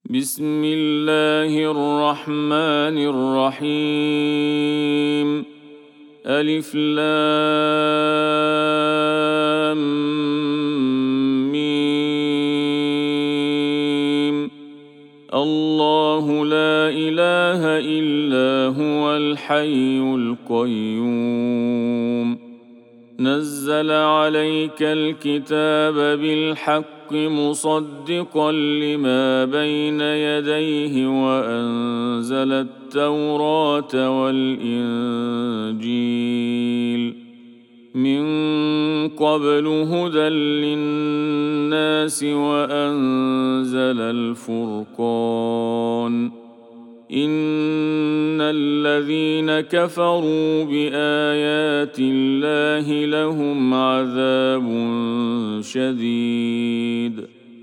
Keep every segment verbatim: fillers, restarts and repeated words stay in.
بسم الله الرحمن الرحيم. ألف لام ميم. الله لا إله إلا هو الحي القيوم. نزل عليك الكتاب بالحق مصدقا لما بين يديه وأنزل التوراة والإنجيل من قبل هدى للناس وأنزل الفرقان. إن الذين كفروا بآيات الله لهم عذاب شديد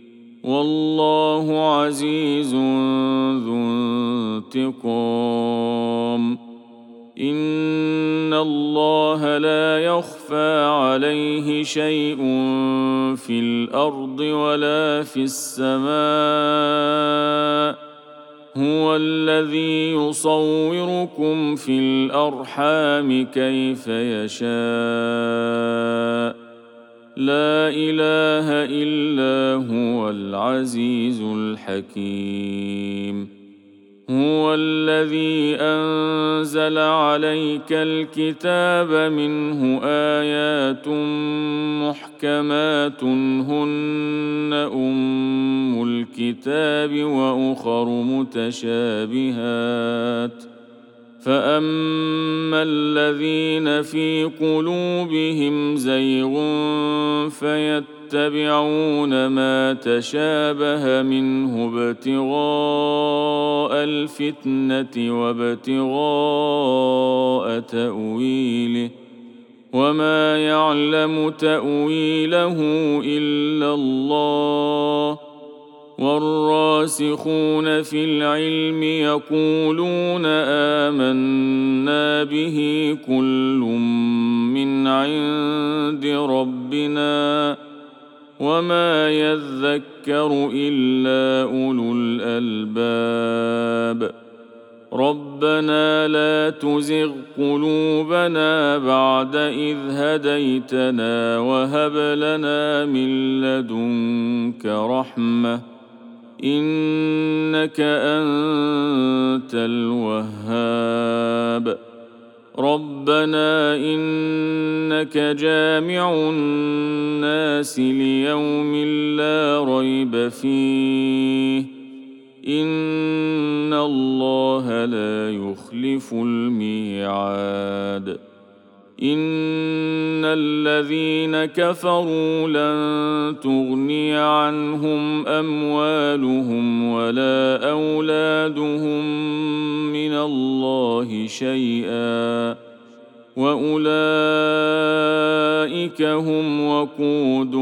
والله عزيز ذو انتقام. إن الله لا يخفى عليه شيء في الأرض ولا في السماء. هو الذي يصوركم في الأرحام كيف يشاء. لا إله إلا هو العزيز الحكيم. هو الذي أنزل عليك الكتاب منه آيات محكمات هن أم الكتاب وأخر متشابهات. فأما الذين في قلوبهم زيغ فيتبعون ما تشابه منه ابتغاء الفتنة وابتغاء تأويله وما يعلم تأويله إلا الله. والراسخون في العلم يقولون آمنا به كل من عند ربنا وما يذكر إلا أولو الألباب. ربنا لا تزغ قلوبنا بعد إذ هديتنا وهب لنا من لدنك رحمة إنك أنت الوهاب. ربنا إنك جامع الناس ليوم لا ريب فيه إن الله لا يخلف الميعاد. إن الذين كفروا لن تغني عنهم أموالهم ولا أولادهم من الله شيئا وأولئك هم وقود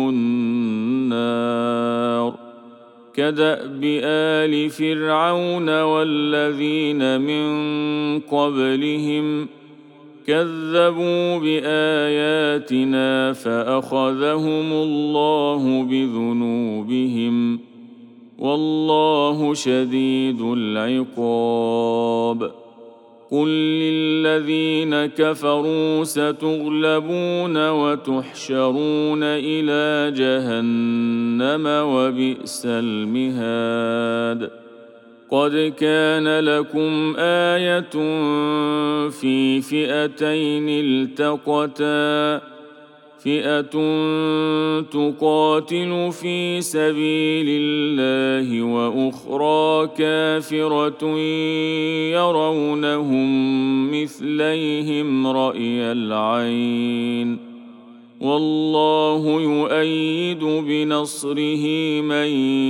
النار. كدأب آل فرعون والذين من قبلهم كذبوا بآياتنا فأخذهم الله بذنوبهم والله شديد العقاب. قل للذين كفروا ستغلبون وتحشرون إلى جهنم وبئس المهاد. قد كان لكم آية في فئتين التقتا فئة تقاتل في سبيل الله وأخرى كافرة يرونهم مثليهم رأي العين والله يؤيد بنصره من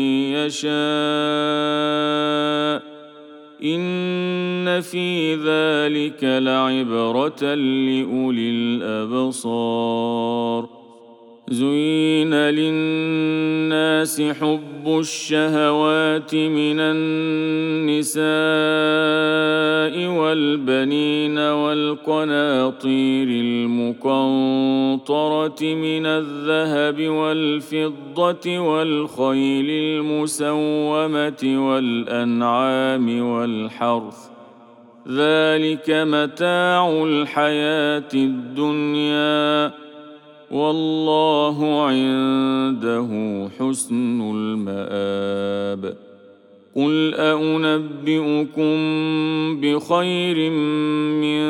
يشاء. إن في ذلك لعبرة لأولي الأبصار. زين للناس حب الشهوات من النساء والبنين والقناطير المقنطرة من الذهب والفضة والخيل المسومة والأنعام والحرث ذلك متاع الحياة الدنيا والله عنده حسن المآب. قل أنبئكم بخير من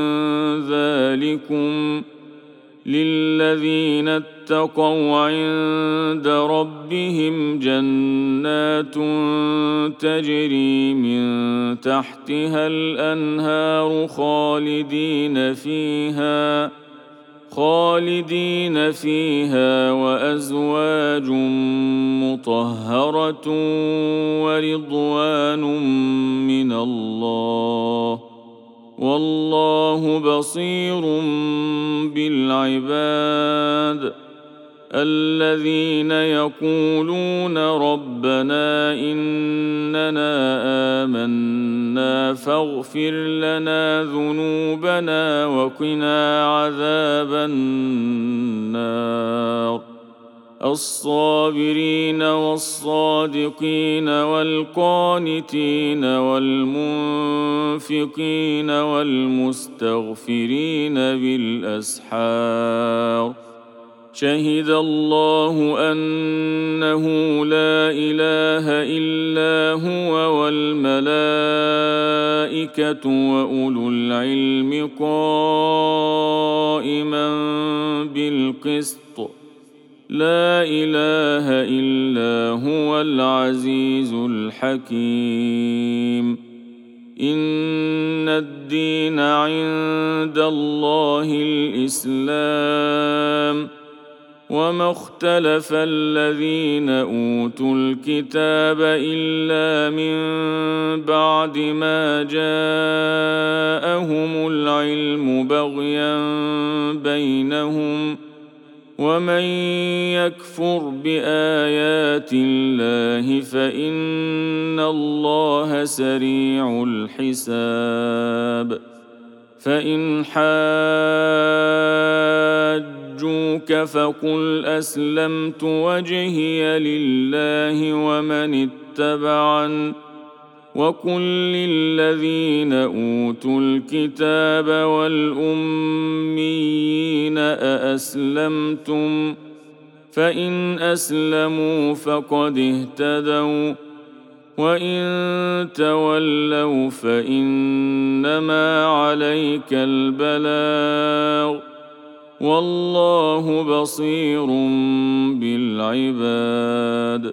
ذلكم للذين اتقوا عند ربهم جنات تجري من تحتها الأنهار خالدين فيها خالدين فيها وأزواج مطهرة ورضوان من الله والله بصير بالعباد. الذين يقولون ربنا إننا آمنا فاغفر لنا ذنوبنا وقنا عذاب النار. الصابرين والصادقين والقانتين والمنفقين والمستغفرين بالأسحار شهد الله أنه لا إله إلا هو والملائكة وأولو العلم قائما بالقسط لا إله إلا هو العزيز الحكيم. إن الدين عند الله الإسلام وما اختلف الذين أوتوا الكتاب إلا من بعد ما جاءهم العلم بغيا بينهم ومن يكفر بآيات الله فإن الله سريع الحساب. فإن حاجوك فقل أسلمت وجهي لله ومن اتبعن وقل للذين أوتوا الكتاب والأميين أأسلمتم فإن أسلموا فقد اهتدوا وإن تولوا فإنما عليك البلاغ والله بصير بالعباد.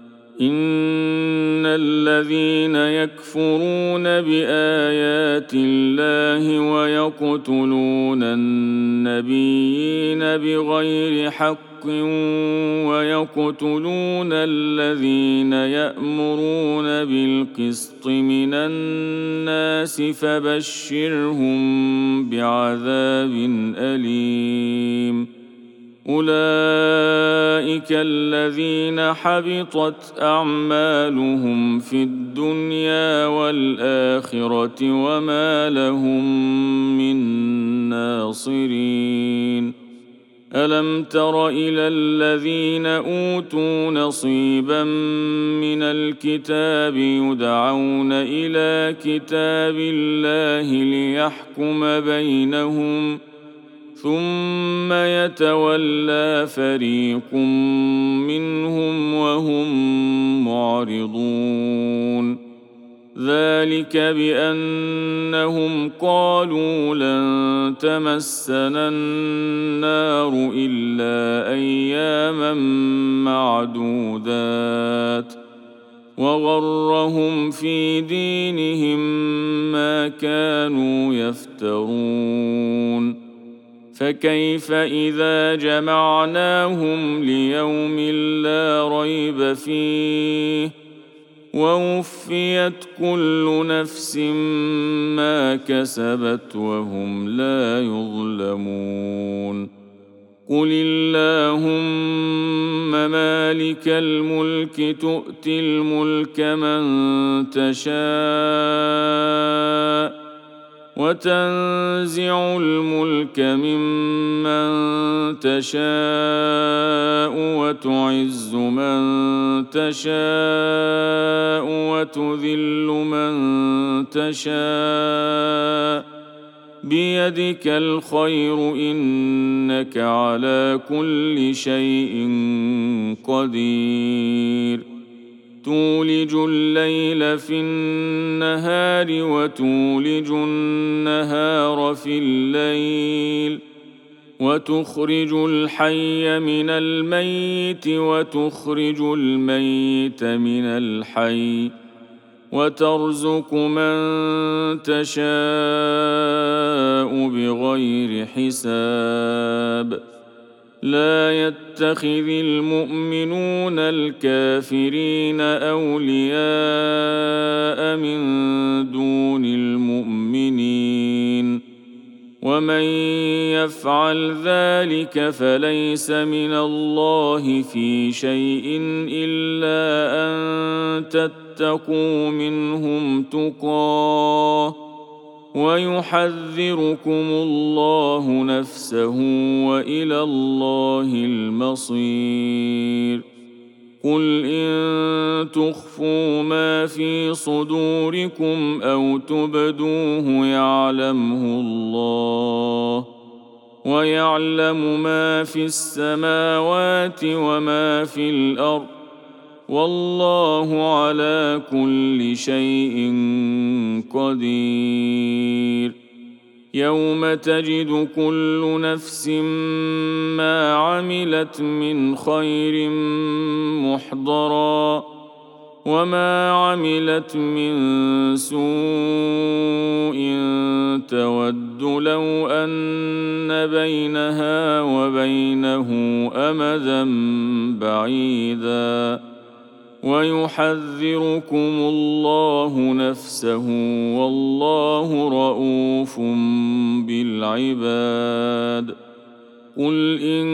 إن الذين يكفرون بآيات الله ويقتلون النبيين بغير حق ويقتلون الذين يأمرون بالقسط من الناس فبشرهم بعذاب أليم. أولئك الذين حبطت أعمالهم في الدنيا والآخرة وما لهم من ناصرين. ألم تر إلى الذين أوتوا نصيبا من الكتاب يدعون إلى كتاب الله ليحكم بينهم ثم يتولى فريق منهم وهم معرضون. ذلك بأنهم قالوا لن تمسنا النار إلا أياما معدودات وغرهم في دينهم ما كانوا يفترون. فكيف إذا جمعناهم ليوم لا ريب فيه ووفيت كل نفس ما كسبت وهم لا يظلمون. قل اللهم مالك الملك تؤتي الملك من تشاء وتنزع الملك ممن تشاء وتعز من تشاء وتذل من تشاء بيدك الخير إنك على كل شيء قدير تولج الليل في النهار وتولج النهار في الليل وتخرج الحي من الميت وتخرج الميت من الحي وترزق من تشاء بغير حساب لا يتخذ المؤمنون الكافرين أولياء من دون المؤمنين ومن يفعل ذلك فليس من الله في شيء إلا أن تتقوا منهم تقاه ويحذركم الله نفسه وإلى الله المصير قل إن تخفوا ما في صدوركم أو تبدوه يعلمه الله ويعلم ما في السماوات وما في الأرض والله على كل شيء قدير يوم تجد كل نفس ما عملت من خير محضرا وما عملت من سوء تود لو أن بينها وبينه أمدا بعيدا ويحذركم الله نفسه والله رءوف بالعباد قل إن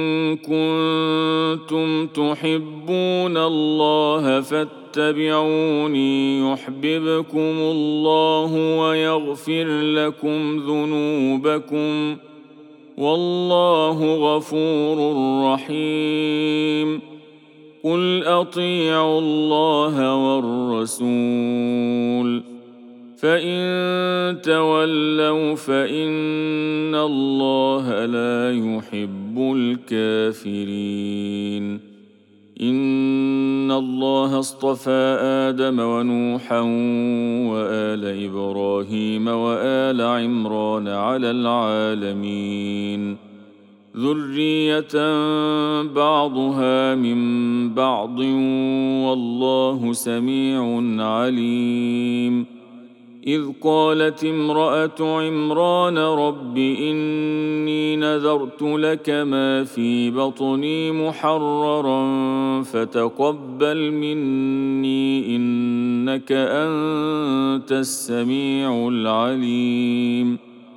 كنتم تحبون الله فاتبعوني يحببكم الله ويغفر لكم ذنوبكم والله غفور رحيم قل أطيعوا الله والرسول فإن تولوا فإن الله لا يحب الكافرين إن الله اصطفى آدم ونوحا وآل إبراهيم وآل عمران على العالمين ذرية بعضها من بعض والله سميع عليم إذ قالت امرأة عمران رب إني نذرت لك ما في بطني محررا فتقبل مني إنك أنت السميع العليم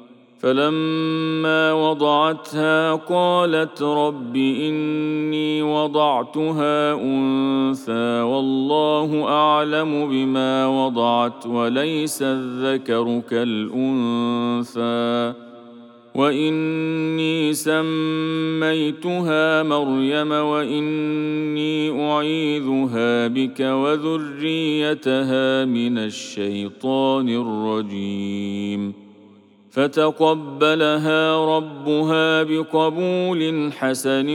فلما وضعتها قالت رب إني وضعتها أنثى والله أعلم بما وضعت وليس الذكر كالأنثى وإني سميتها مريم وإني أعيذها بك وذريتها من الشيطان الرجيم فتقبلها ربها بقبول حسن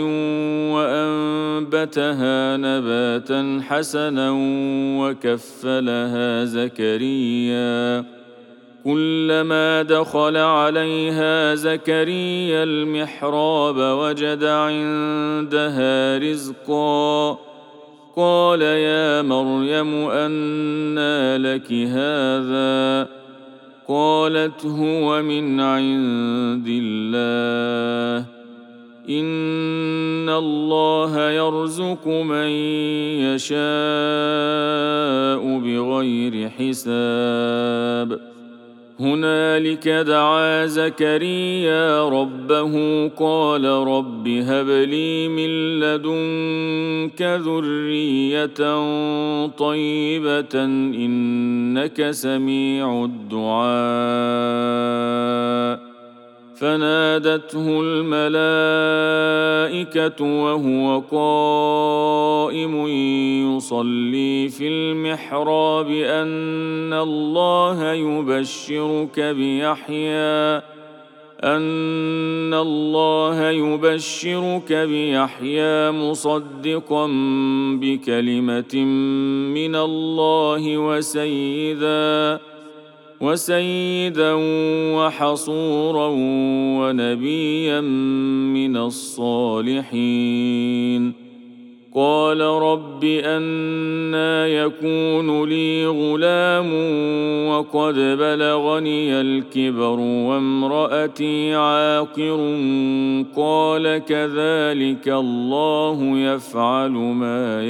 وأنبتها نباتا حسنا وكفلها زكريا كلما دخل عليها زكريا المحراب وجد عندها رزقا قال يا مريم أنى لك هذا قالت هو من عند الله إن الله يرزق من يشاء بغير حساب هنالك دعا زكريا ربه قال رب هب لي من لدنك ذرية طيبة إنك سميع الدعاء فنادته الملائكة وهو قائم يصلي في المحراب أن الله يبشرك بيحيى أن الله يبشرك بيحيى مصدقا بكلمة من الله وسيداً وسيدا وحصورا ونبيا من الصالحين قال رب أنى يكون لي غلام وقد بلغني الكبر وامرأتي عاقر قال كذلك الله يفعل ما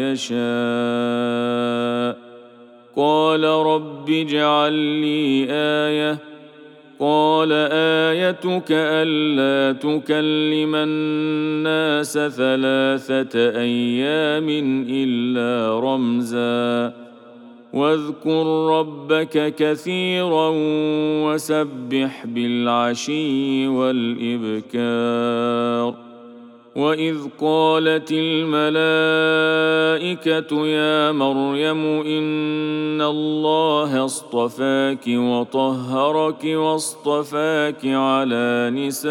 يشاء قال رب اجعل لي آية قال آيتك ألا تكلم الناس ثلاثة أيام إلا رمزا واذكر ربك كثيرا وسبح بالعشي والإبكار وإذ قالت الملائكة يا مريم إن الله اصطفاك وطهرك واصطفاك على نساء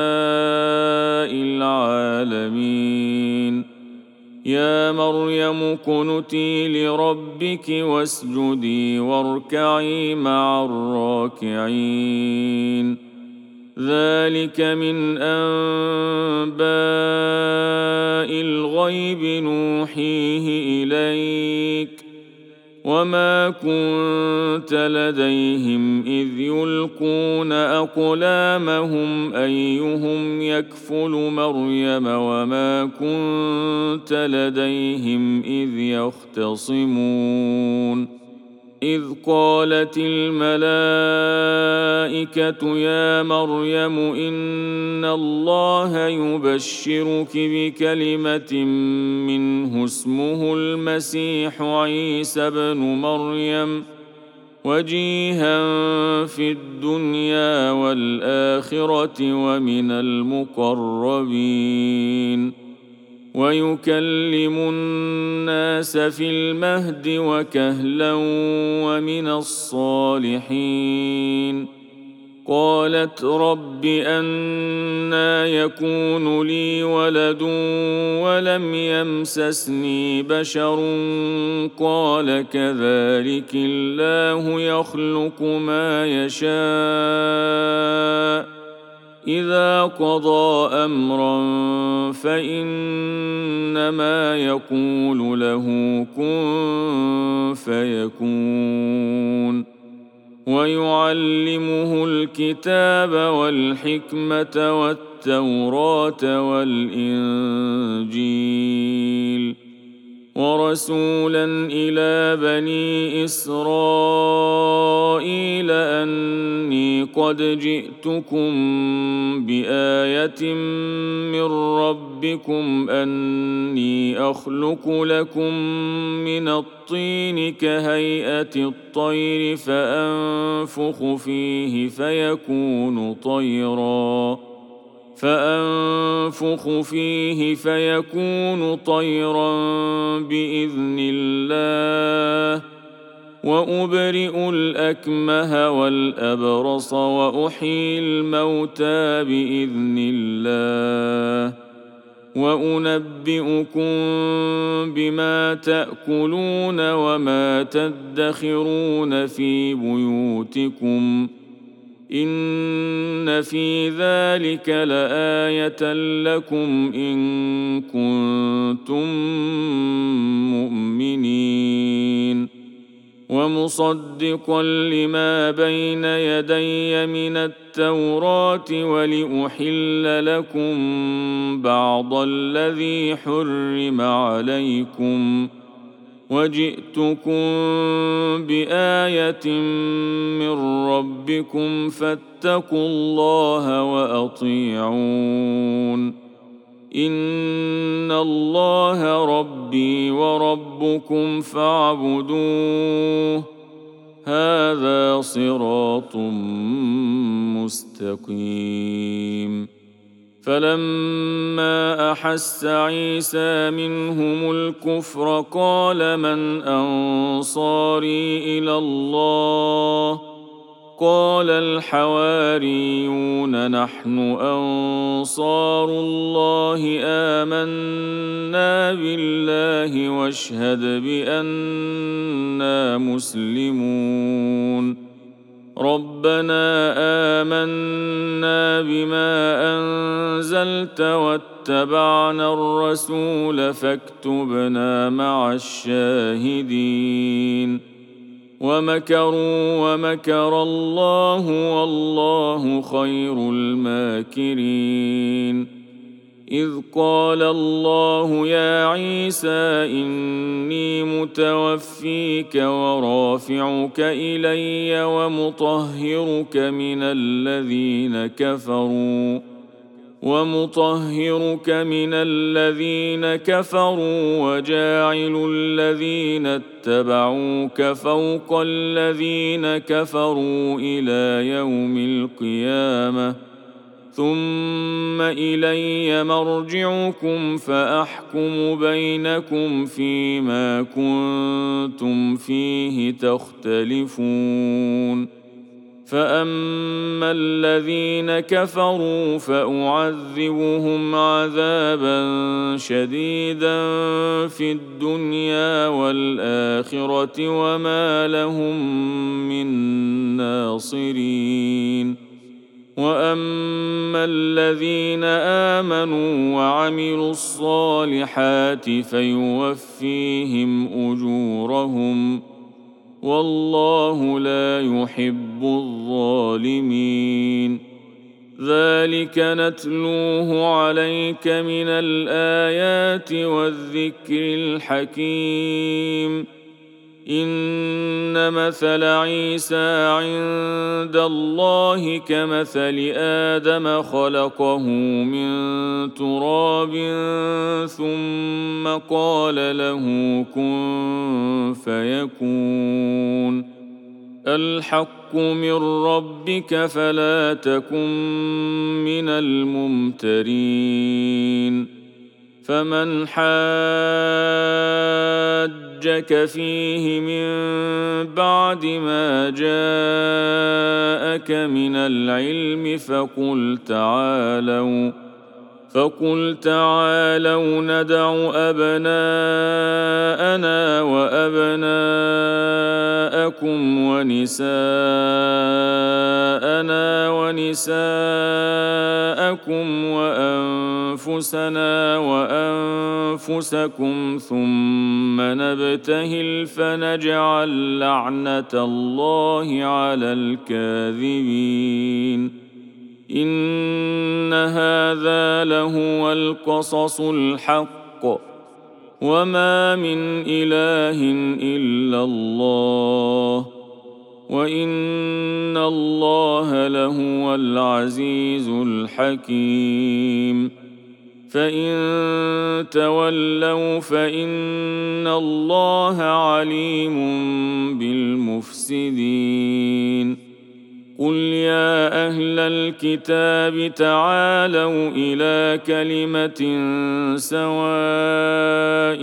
العالمين يا مريم اقنتي لربك واسجدي واركعي مع الراكعين ذلك من أنباء الغيب نوحيه إليك وما كنت لديهم إذ يلقون أقلامهم أيهم يكفل مريم وما كنت لديهم إذ يختصمون إذ قالت الملائكة يا مريم إن الله يبشرك بكلمة منه اسمه المسيح عيسى ابن مريم وجيها في الدنيا والآخرة ومن المقربين ويكلم الناس في المهد وكهلا ومن الصالحين قالت رب أنى يكون لي ولد ولم يمسسني بشر قال كذلك الله يخلق ما يشاء إذا قضى أمرا فإنما يقول له كن فيكون ويعلمه الكتاب والحكمة والتوراة والإنجيل ورسولا إلى بني إسرائيل أني قد جئتكم بآية من ربكم أني أخلق لكم من الطين كهيئة الطير فأنفخ فيه فيكون طيراً فأنفخ فيه فيكون طيرا بإذن الله وأبرئ الأكمه والأبرص وأحيي الموتى بإذن الله وأنبئكم بما تأكلون وما تدخرون في بيوتكم إن في ذلك لآية لكم إن كنتم مؤمنين ومصدقا لما بين يدي من التوراة ولأحل لكم بعض الذي حرم عليكم وجئتكم بآية من ربكم فاتقوا الله وأطيعون إن الله ربي وربكم فاعبدوه هذا صراط مستقيم. فلما أحس عيسى منهم الكفر قال من أنصاري إلى الله قال الحواريون نحن أنصار الله آمنا بالله واشهد بأننا مسلمون. ربنا آمنا بما أنزلت واتبعنا الرسول فاكتبنا مع الشاهدين. ومكروا ومكر الله والله خير الماكرين. إذ قال الله يا عيسى إني متوفيك ورافعك إلي ومطهرك من الذين كفروا ومطهرك من الذين كفروا وجاعل الذين اتبعوك فوق الذين كفروا إلى يوم القيامة ثم إلي مرجعكم فأحكم بينكم فيما كنتم فيه تختلفون. فأما الذين كفروا فأعذبهم عذابا شديدا في الدنيا والآخرة وما لهم من ناصرين. وأما الذين آمنوا وعملوا الصالحات فيوفيهم أجورهم والله لا يحب الظالمين. ذلك نتلوه عليك من الآيات والذكر الحكيم. إن مثل عيسى عند الله كمثل آدم خلقه من تراب ثم قال له كن فيكون. الحق من ربك فلا تكن من الممترين. فمن حاجك فيه من بعد ما جاءك من العلم فقل تعالوا فقل تعالوا ندع أبناءنا وأبناءكم ونساءنا ونساءكم وأنفسنا وأنفسكم ثم نبتهل فنجعل لعنة الله على الكاذبين. إن هذا لهو القصص الحق وما من إله إلا الله وإن الله لهو العزيز الحكيم. فإن تولوا فإن الله عليم بالمفسدين. قل يا أهل الكتاب تعالوا إلى كلمة سواء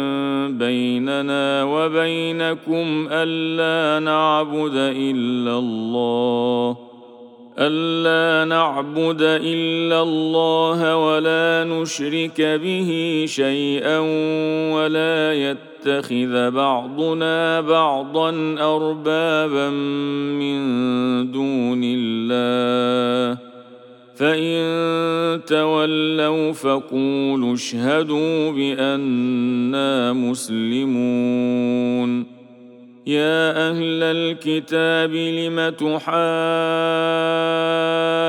بيننا وبينكم ألا نعبد إلا الله ألا نعبد إلا الله ولا نشرك به شيئا ولا يتخذ بعضنا بعضا أربابا من دون الله. فإن تولوا فقولوا اشهدوا بأننا مسلمون. يا أهل الكتاب لم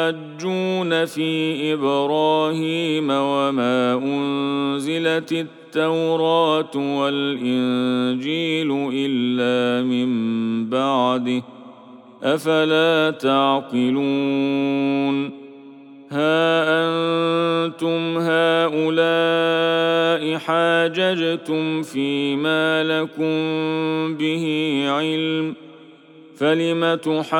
تحاجون في إبراهيم وما أنزلت التوراة التوراة والإنجيل إلا من بعده أفلا تعقلون ها أنتم هؤلاء حاججتم فيما لكم به علم فلم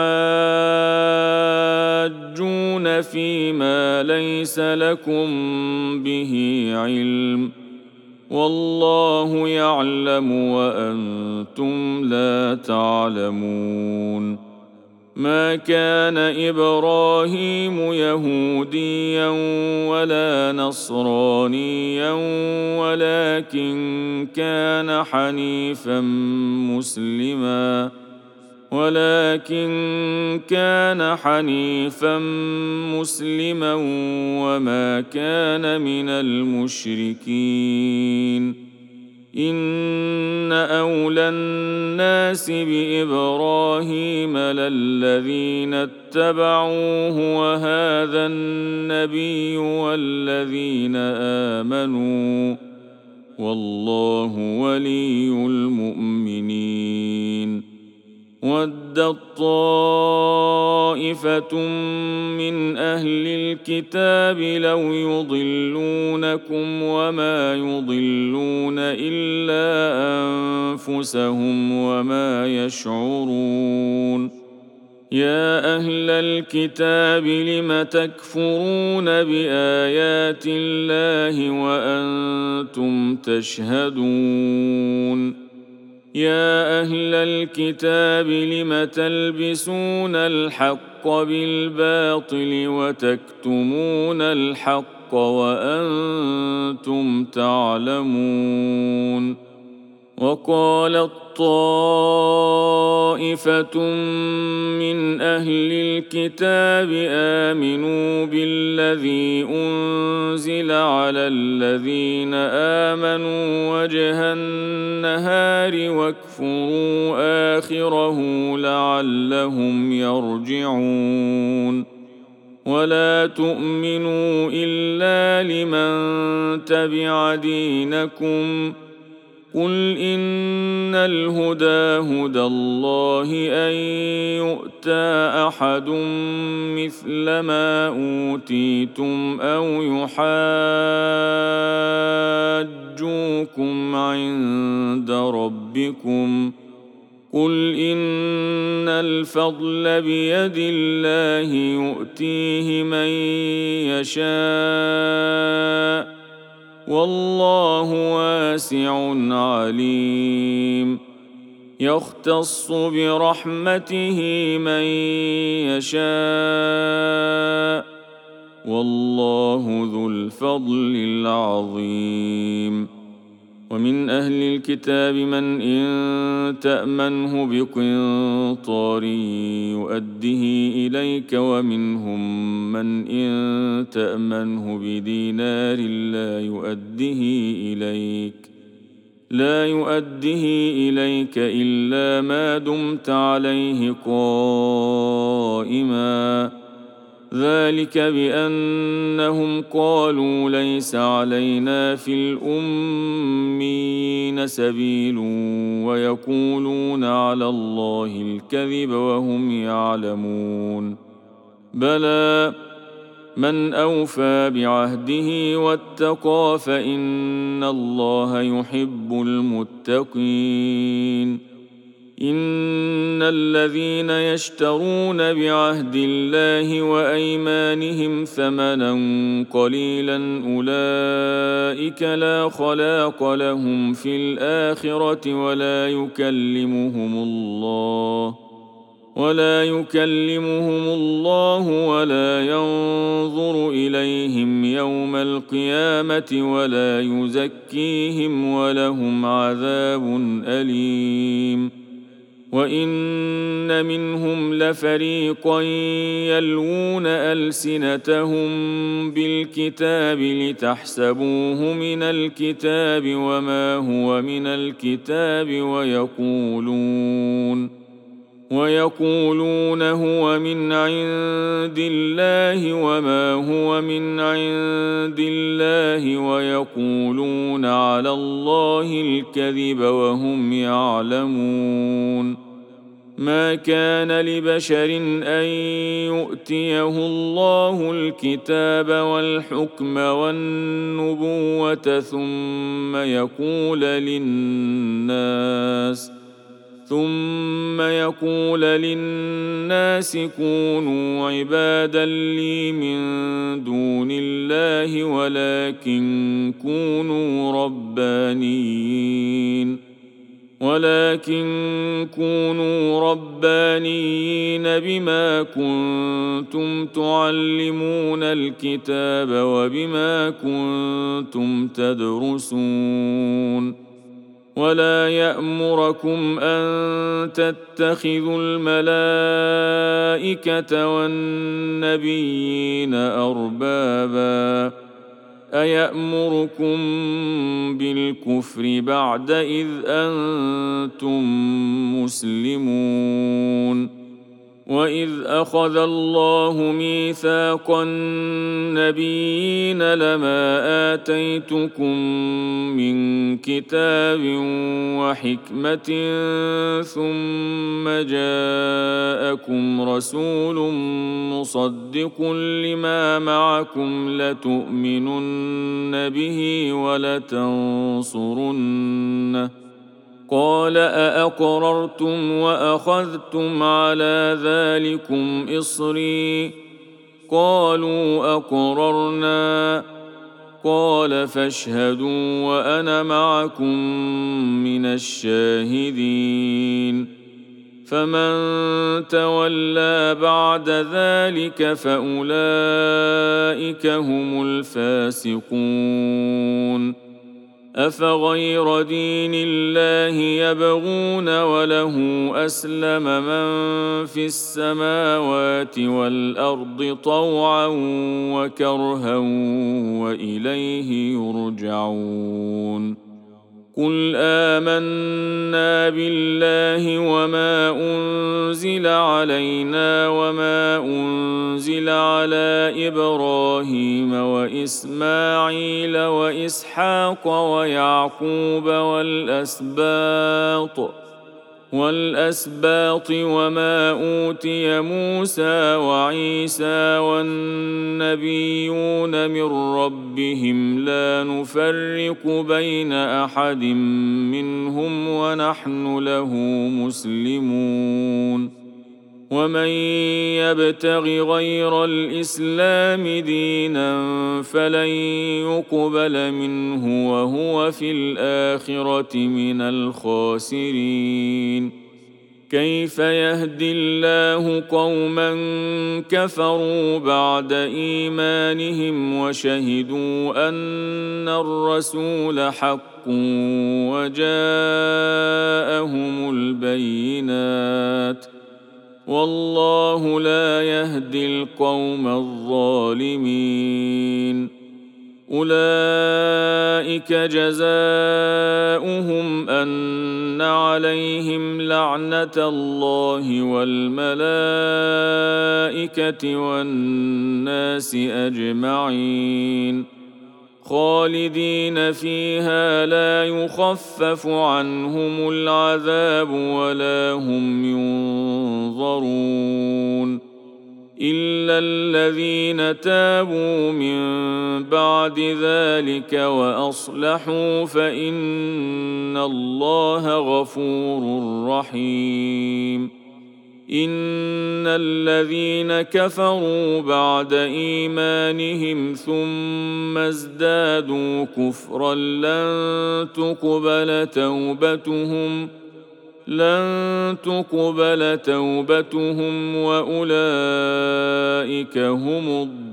تحاجون فيما ليس لكم به علم والله يعلم وأنتم لا تعلمون ما كان إبراهيم يهوديا ولا نصرانيا ولكن كان حنيفا مسلما ولكن كان حنيفا مسلما وما كان من المشركين إن أولى الناس بإبراهيم للذين اتبعوه وهذا النبي والذين آمنوا والله ولي المؤمنين ودت طائفة من أهل الكتاب لو يضلونكم وما يضلون إلا أنفسهم وما يشعرون يا أهل الكتاب لم تكفرون بآيات الله وأنتم تشهدون يا أهل الكتاب لم تلبسون الحق بالباطل وتكتمون الحق وأنتم تعلمون وقالت طائفة من أهل الكتاب آمنوا بالذي أنزل على الذين آمنوا وجه النهار واكفروا آخره لعلهم يرجعون ولا تؤمنوا إلا لمن تبع دينكم قل إن الهدى هدى الله أن يؤتى أحد مثل ما أوتيتم أو يحاجوكم عند ربكم قل إن الفضل بيد الله يؤتيه من يشاء والله واسع عليم يختص برحمته من يشاء والله ذو الفضل العظيم ومن أهل الكتاب من إن تأمنه بقنطار يؤده إليك ومنهم من إن تأمنه بدينار لا يؤده إليك لا يؤده إليك إلا ما دمت عليه قائما ذلك بأنهم قالوا ليس علينا في الأمين سبيل ويقولون على الله الكذب وهم يعلمون بلى من أوفى بعهده واتقى فإن الله يحب المتقين إن الذين يشترون بعهد الله وأيمانهم ثمنا قليلا أولئك لا خلاق لهم في الآخرة ولا يكلمهم الله ولا يكلمهم الله ولا ينظر إليهم يوم القيامة ولا يزكيهم ولهم عذاب أليم وإن منهم لفريقا يلوون ألسنتهم بالكتاب لتحسبوه من الكتاب وما هو من الكتاب ويقولون ويقولون هو من عند الله وما هو من عند الله ويقولون على الله الكذب وهم يعلمون. ما كان لبشر أن يؤتيه الله الكتاب والحكم والنبوة ثم يقول للناس ثم يقول للناس كونوا عبادا لي من دون الله ولكن كونوا ربانيين ولكن كونوا ربانيين بما كنتم تعلمون الكتاب وبما كنتم تدرسون. ولا يأمركم أن تتخذوا الملائكة والنبيين أربابا أيأمركم بالكفر بعد إذ أنتم مسلمون. وإذ أخذ الله ميثاق النبيين لما آتيتكم من كتاب وحكمة ثم جاءكم رسول مصدق لما معكم لتؤمنن به ولتنصرنه قال أأقررتم وأخذتم على ذلكم إصري قالوا أقررنا قال فاشهدوا وأنا معكم من الشاهدين. فمن تولى بعد ذلك فأولئك هم الفاسقون. أفغير دين الله يبغون وله أسلم من في السماوات والأرض طوعا وكرها وإليه يرجعون. قل آمنا بالله وما أنزل علينا وما أنزل على إبراهيم وإسماعيل وإسحاق ويعقوب والأسباط والأسباط وما أوتي موسى وعيسى والنبيون من ربهم لا نفرق بين أحد منهم ونحن له مسلمون. ومن يبتغ غير الإسلام دينا فلن يقبل منه وهو في الآخرة من الخاسرين. كيف يهدي الله قوما كفروا بعد إيمانهم وشهدوا أن الرسول حق وجاءهم البينات والله لا يهدي القوم الظالمين. أولئك جزاؤهم أن عليهم لعنة الله والملائكة والناس أجمعين خالدين فيها لا يخفف عنهم العذاب ولا هم ينظرون إلا الذين تابوا من بعد ذلك وأصلحوا فإن الله غفور رحيم. إن الذين كفروا بعد إيمانهم ثم ازدادوا كفرا لن تقبل توبتهم لن تقبل توبتهم وأولئك هم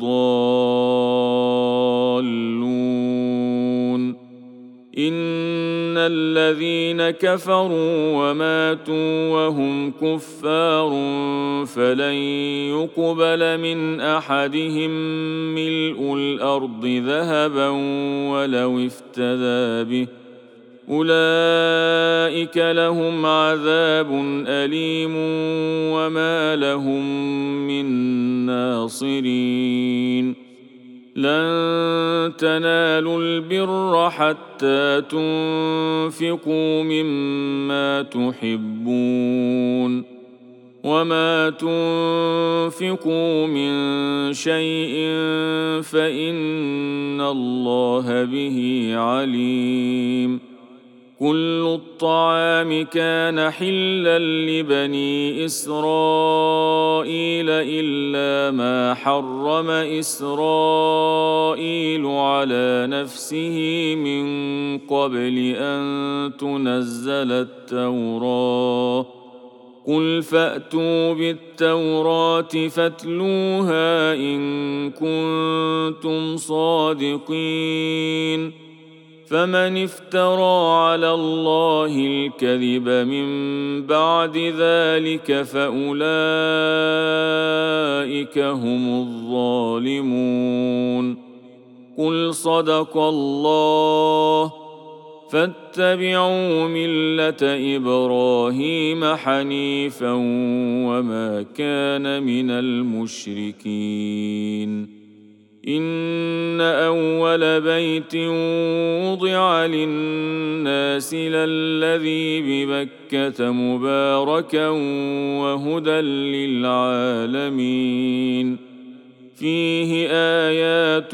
الضالون. إن الذين كفروا وماتوا وهم كفار فلن يقبل من أحدهم ملء الأرض ذهبا ولو افتدى به أولئك لهم عذاب أليم وما لهم من ناصرين لن تنالوا البر حتى تنفقوا مما تحبون وما تنفقوا من شيء فإن الله به عليم كل الطعام كان حلا لبني إسرائيل إلا ما حرم إسرائيل على نفسه من قبل أن تنزل التوراة قل فأتوا بالتوراة فاتلوها إن كنتم صادقين فمن افترى على الله الكذب من بعد ذلك فأولئك هم الظالمون قل صدق الله فاتبعوا ملة إبراهيم حنيفا وما كان من المشركين إن أول بيت وضع للناس للذي ببكة مباركا وهدى للعالمين فيه آيات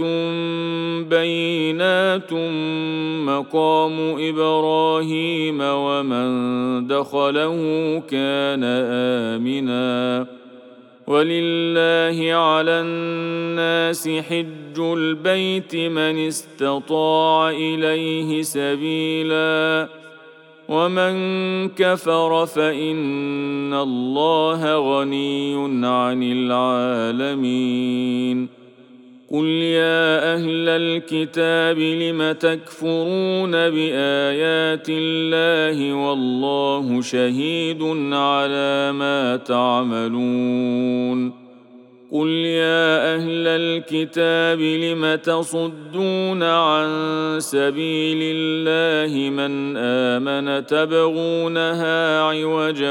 بينات مقام إبراهيم ومن دخله كان آمناً ولله على الناس حج البيت من استطاع إليه سبيلا ومن كفر فإن الله غني عن العالمين قل يا أهل الكتاب لم تكفرون بآيات الله والله شهيد على ما تعملون قل يا أهل الكتاب لم تصدون عن سبيل الله من آمن تبغونها عوجا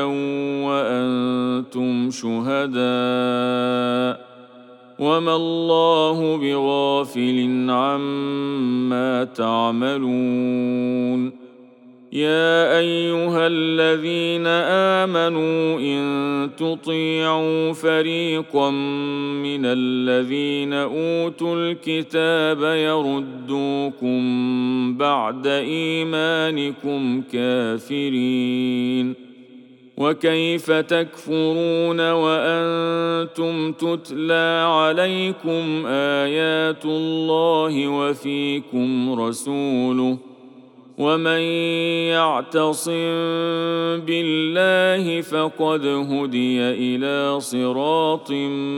وأنتم شهداء وما الله بغافل عما تعملون يا أيها الذين آمنوا إن تطيعوا فريقا من الذين أوتوا الكتاب يردوكم بعد إيمانكم كافرين وكيف تكفرون وأنتم تتلى عليكم آيات الله وفيكم رسوله ومن يعتصم بالله فقد هدي إلى صراط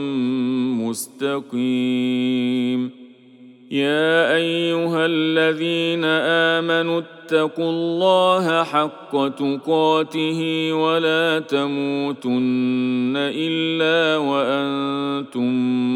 مستقيم يا أيها الذين آمنوا اتقوا الله حق تقاته ولا تموتن إلا وأنتم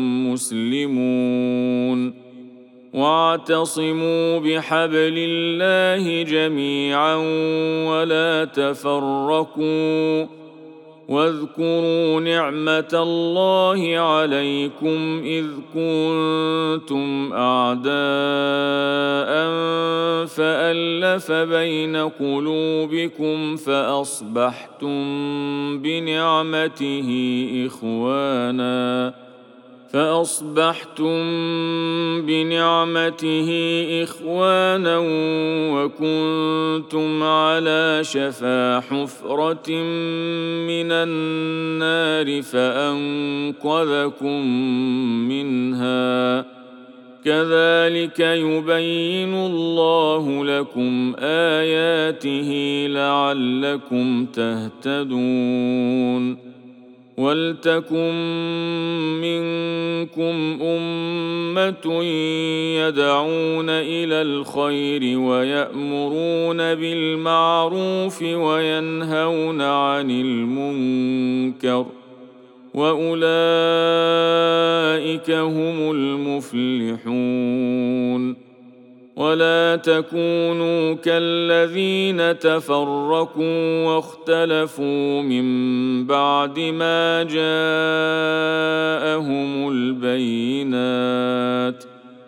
مسلمون واعتصموا بحبل الله جميعا ولا تفرقوا واذكروا نعمة الله عليكم إذ كنتم أعداء فألف بين قلوبكم فأصبحتم بنعمته إخوانا فأصبحتم بنعمته إخوانا وكنتم على شفا حفرة من النار فأنقذكم منها كذلك يبين الله لكم آياته لعلكم تهتدون ولتكن منكم أمة يدعون إلى الخير ويأمرون بالمعروف وينهون عن المنكر وأولئك هم المفلحون ولا تكونوا كالذين تفرقوا واختلفوا من بعد ما جاءهم البينات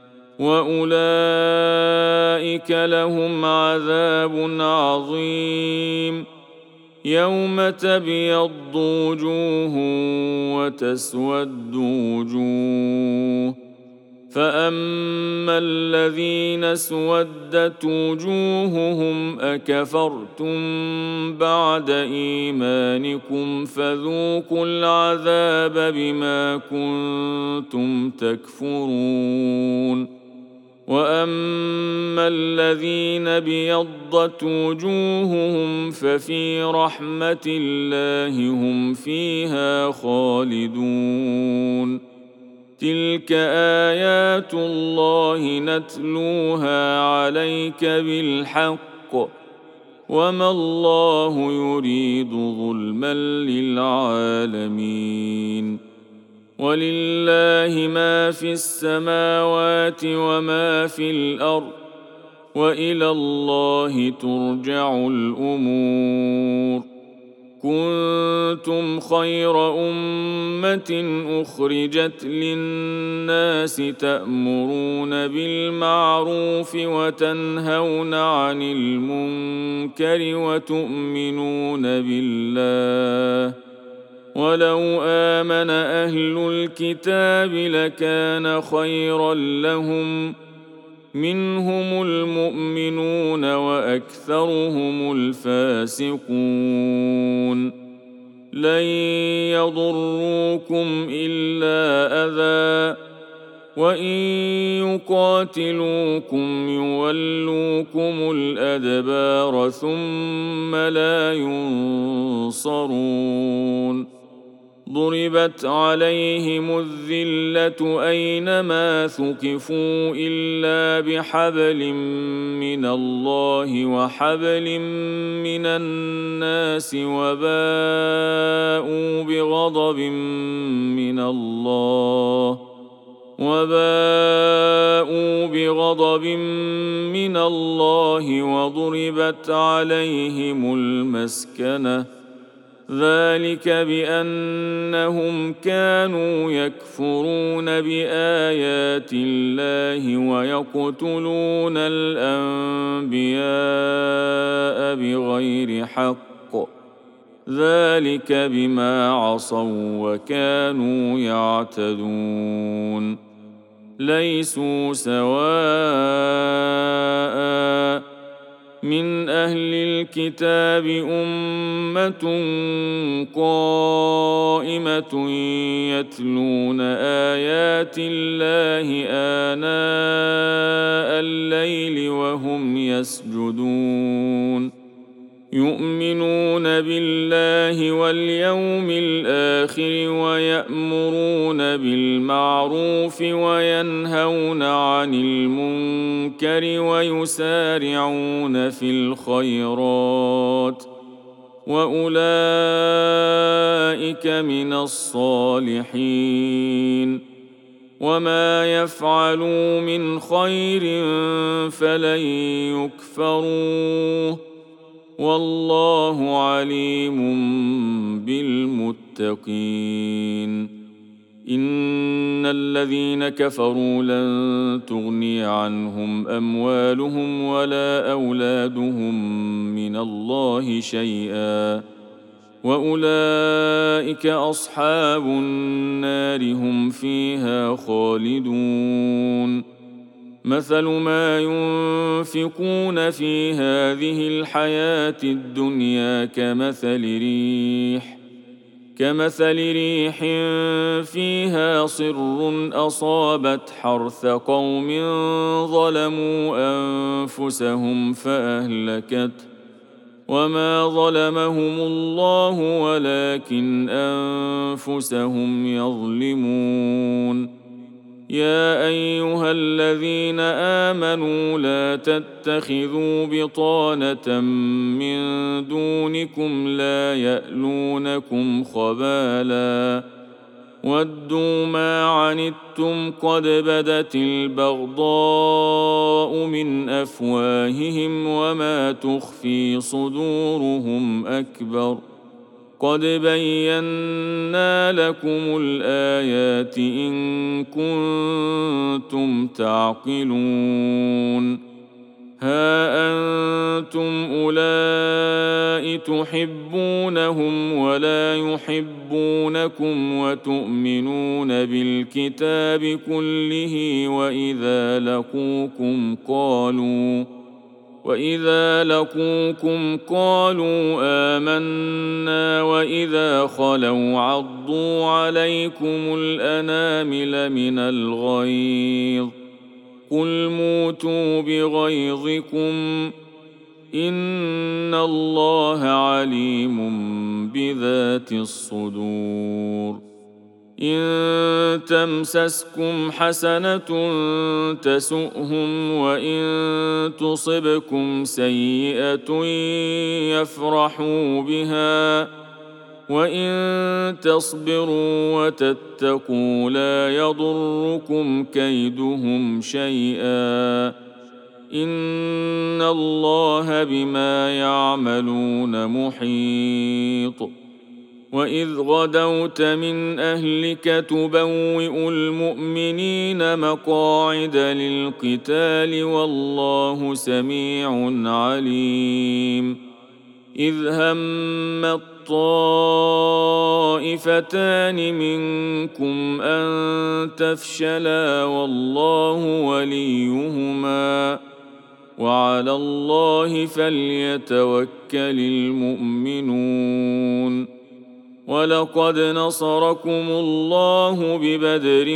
وأولئك لهم عذاب عظيم يوم تبيض وجوه وتسود وجوه فأما الذين اسودت وجوههم أكفرتم بعد إيمانكم فذوقوا العذاب بما كنتم تكفرون وأما الذين ابيضت وجوههم ففي رحمة الله هم فيها خالدون تلك آيات الله نتلوها عليك بالحق وما الله يريد ظلما للعالمين ولله ما في السماوات وما في الأرض وإلى الله ترجع الأمور كنتم خير أمة أخرجت للناس تأمرون بالمعروف وتنهون عن المنكر وتؤمنون بالله ولو آمن أهل الكتاب لكان خيرا لهم منهم المؤمنون وأكثرهم الفاسقون لن يضروكم إلا أذى وإن يقاتلوكم يولوكم الأدبار ثم لا ينصرون ضربت عليهم الذلة أينما ثقفوا إلا بحبل من الله وحبل من الناس وباءوا بغضب من الله وباءوا بغضب من الله وضربت عليهم المسكنة ذلك بأنهم كانوا يكفرون بآيات الله ويقتلون الأنبياء بغير حق ذلك بما عصوا وكانوا يعتدون ليسوا سواء من أهل الكتاب أمة قائمة يتلون آيات الله آناء الليل وهم يسجدون يؤمنون بالله واليوم الآخر ويأمرون بالمعروف وينهون عن المنكر ويسارعون في الخيرات وأولئك من الصالحين وما يفعلوا من خير فلن يكفروه والله عليم بالمتقين إن الذين كفروا لن تغني عنهم أموالهم ولا أولادهم من الله شيئا وأولئك أصحاب النار هم فيها خالدون مثل ما ينفقون في هذه الحياة الدنيا كمثل ريح كمثل ريح فيها صر أصابت حرث قوم ظلموا أنفسهم فأهلكته وما ظلمهم الله ولكن أنفسهم يظلمون يا أيها الذين آمنوا لا تتخذوا بطانة من دونكم لا يألونكم خبالا ودوا ما عنتم قد بدت البغضاء من أفواههم وما تخفي صدورهم أكبر قد بينا لكم الآيات إن كنتم تعقلون ها أنتم أولئك تحبونهم ولا يحبونكم وتؤمنون بالكتاب كله وإذا لقوكم قالوا وإذا لقوكم قالوا آمنا وإذا خلوا عضوا عليكم الأنامل من الغيظ قل موتوا بغيظكم إن الله عليم بذات الصدور إن تمسسكم حسنة تسؤهم وإن تصبكم سيئة يفرحوا بها وإن تصبروا وتتقوا لا يضركم كيدهم شيئا إن الله بما يعملون محيط وإذ غدوت من أهلك تبوئ المؤمنين مقاعد للقتال والله سميع عليم إذ هم الطائفتان منكم أن تفشلا والله وليهما وعلى الله فليتوكل المؤمنون ولقد نصركم الله ببدر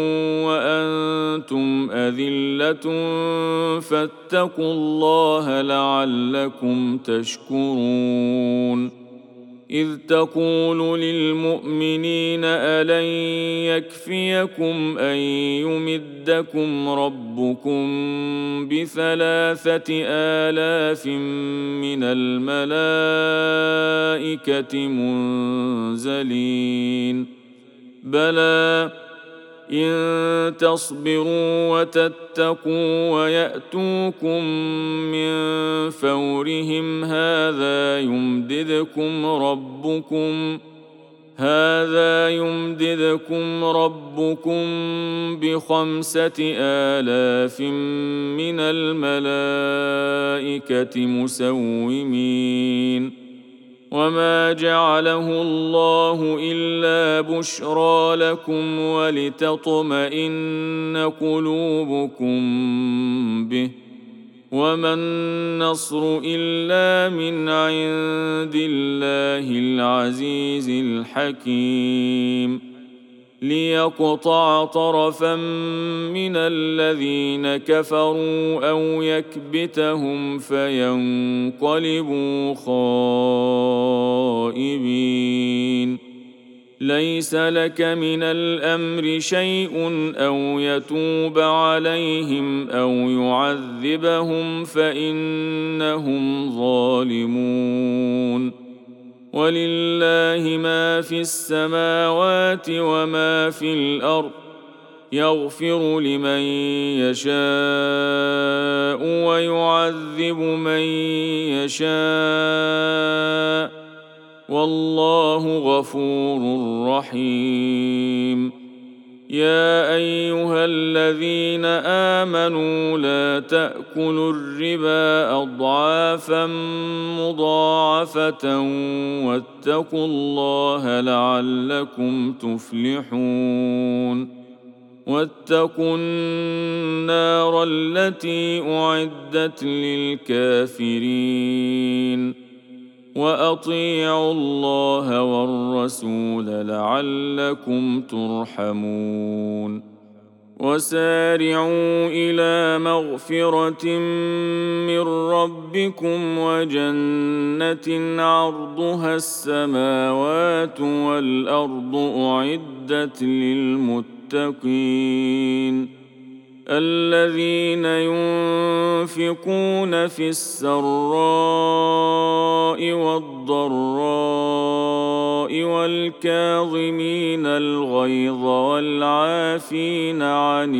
وأنتم أذلة فاتقوا الله لعلكم تشكرون إذ تقول للمؤمنين ألن يكفيكم أن يمدكم ربكم بثلاثة آلاف من الملائكة منزلين بلى إن تصبروا وتتقوا ويأتوكم من فورهم هذا يمددكم ربكم هذا يمددكم ربكم بخمسة آلاف من الملائكة مسومين وما جعله الله إلا بشرى لكم ولتطمئن قلوبكم به وما النصر إلا من عند الله العزيز الحكيم ليقطع طرفا من الذين كفروا أو يكبتهم فينقلبوا خائبين ليس لك من الأمر شيء أو يتوب عليهم أو يعذبهم فإنهم ظالمون ولله ما في السماوات وما في الأرض يغفر لمن يشاء ويعذب من يشاء والله غفور رحيم يا أيها الذين آمنوا لا تأكلوا الربا أضعافا مضاعفة واتقوا الله لعلكم تفلحون واتقوا النار التي أعدت للكافرين وأطيعوا الله والرسول لعلكم ترحمون وسارعوا إلى مغفرة من ربكم وجنة عرضها السماوات والأرض أعدت للمتقين الذين ينفقون في السراء والضراء والكاظمين الغيظ والعافين عن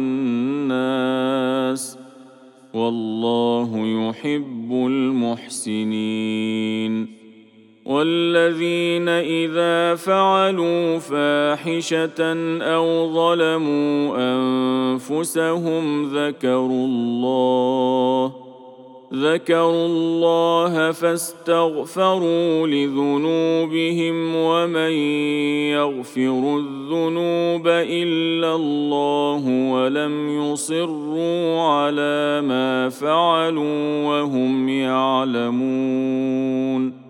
الناس والله يحب المحسنين. والذين إذا فعلوا فاحشة أو ظلموا أنفسهم ذكروا الله ذكروا الله فاستغفروا لذنوبهم ومن يغفر الذنوب إلا الله ولم يصروا على ما فعلوا وهم يعلمون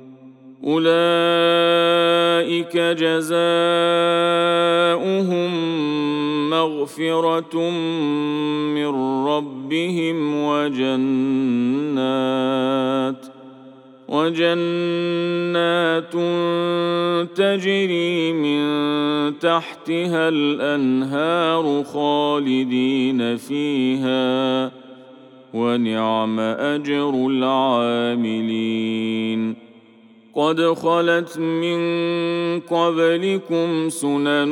أولئك جزاؤهم مغفرة من ربهم وجنات وجنات تجري من تحتها الأنهار خالدين فيها ونعم أجر العاملين. قد خلت من قبلكم سنن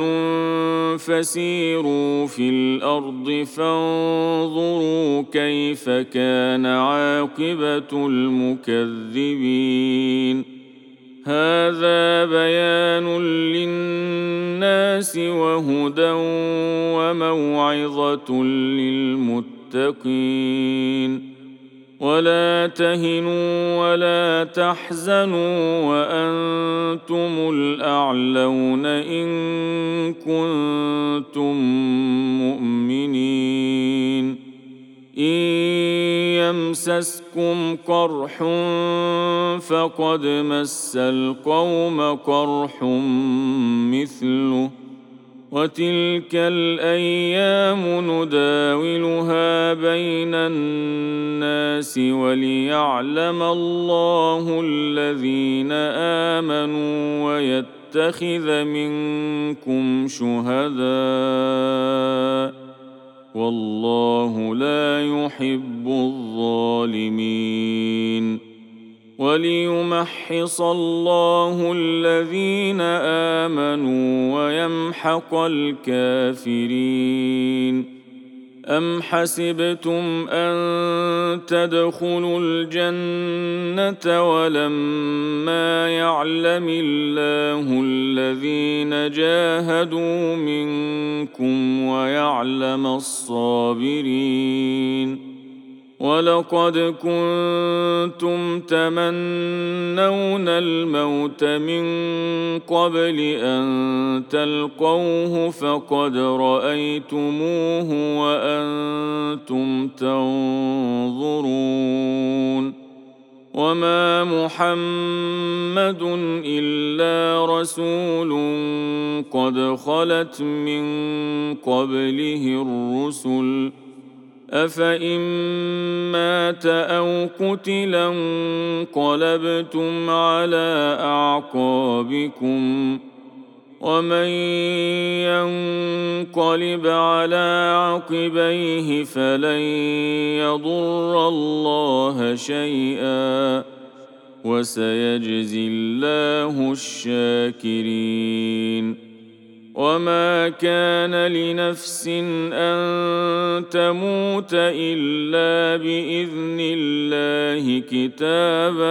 فسيروا في الأرض فانظروا كيف كان عاقبة المكذبين. هذا بيان للناس وهدى وموعظة للمتقين. ولا تهنوا ولا تحزنوا وأنتم الأعلون إن كنتم مؤمنين. إن يمسسكم قرح فقد مس القوم قرح مثله وتلك الأيام نداولها بين الناس وليعلم الله الذين آمنوا ويتخذ منكم شهداء والله لا يحب الظالمين. وليمحص الله الذين آمنوا ويمحق الكافرين. أم حسبتم أن تدخلوا الجنة ولما يعلم الله الذين جاهدوا منكم ويعلم الصابرين. ولقد كنتم تمنون الموت من قبل أن تلقوه فقد رأيتموه وأنتم تنظرون. وما محمد إلا رسول قد خلت من قبله الرسل أفإن مات أو قتلا انقلبتم على أعقابكم ومن ينقلب على عقبيه فلن يضر الله شيئا وسيجزي الله الشاكرين. وما كان لنفس أن تموت إلا بإذن الله كتابا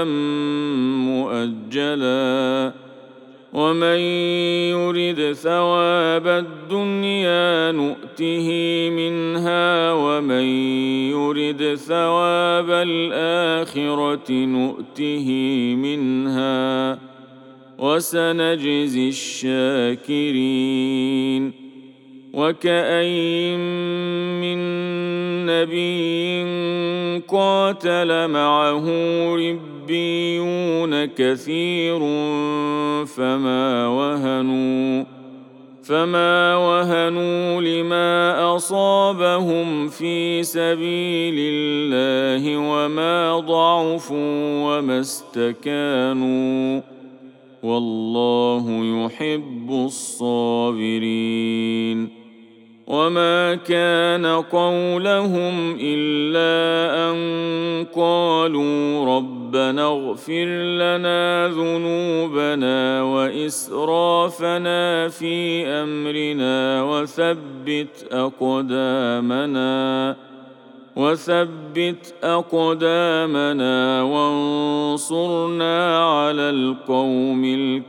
مؤجلا ومن يرد ثواب الدنيا نؤته منها ومن يرد ثواب الآخرة نؤته منها وسنجزي الشاكرين. وكأين من نبي قاتل معه ربيون كثير فما وهنوا فما وهنوا لما أصابهم في سبيل الله وما ضعفوا وما استكانوا والله يحب الصابرين. وما كان قولهم إلا أن قالوا ربنا اغفر لنا ذنوبنا وإسرافنا في أمرنا وثبت أقدامنا وثبت أقدامنا وانصرنا على القوم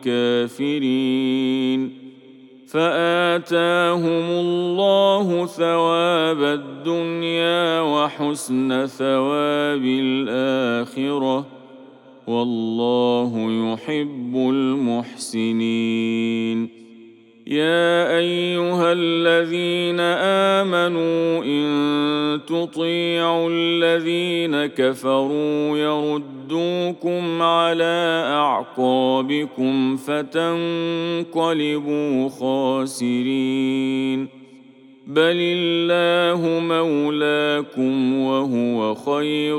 الكافرين فآتاهم الله ثواب الدنيا وحسن ثواب الآخرة والله يحب المحسنين. يا أيها الذين آمنوا إن تطيعوا الذين كفروا يردوكم على أعقابكم فتنقلبوا خاسرين بل الله مولاكم وهو خير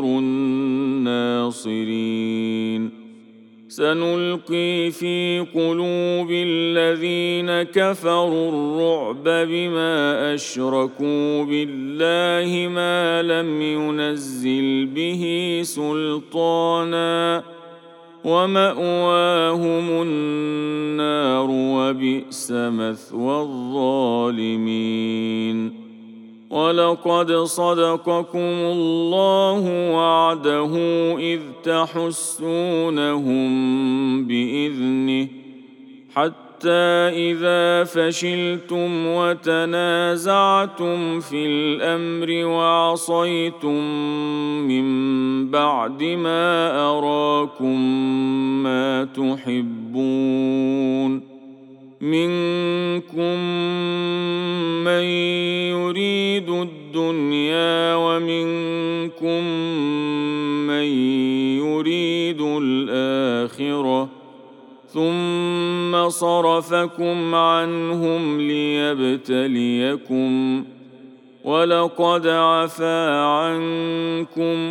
الناصرين. سنلقي في قلوب الذين كفروا الرعب بما أشركوا بالله ما لم ينزل به سلطانا ومأواهم النار وبئس مثوى الظالمين. ولقد صدقكم الله وعده إذ تحسونهم بإذنه حتى إذا فشلتم وتنازعتم في الأمر وعصيتم من بعد ما أراكم ما تحبون منكم من يريد الدنيا ومنكم من يريد الآخرة ثم صرفكم عنهم ليبتليكم ولقد عفا عنكم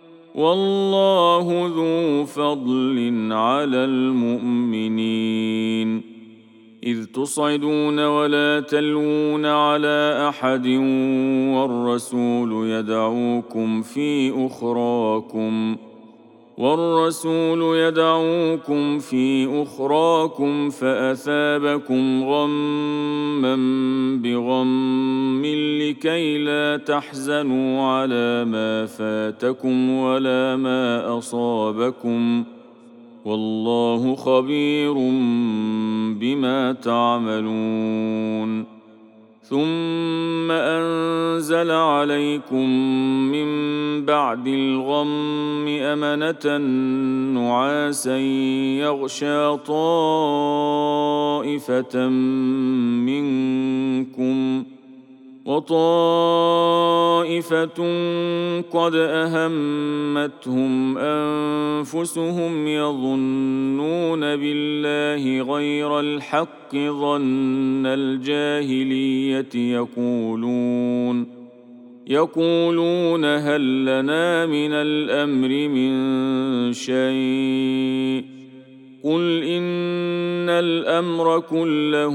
والله ذو فضل على المؤمنين. إذ تصعدون ولا تلوون على أحد والرسول يدعوكم في أخراكم والرسول يدعوكم في أخراكم فأثابكم غما بغم لكي لا تحزنوا على ما فاتكم ولا ما أصابكم والله خبير بما تعملون. ثم أنزل عليكم من بعد الغم أمنة نعاسا يغشى طائفة منكم وطائفة قد أهمتهم أنفسهم يظنون بالله غير الحق ظن الجاهلية يقولون يقولون هل لنا من الأمر من شيء قل إن الأمر كله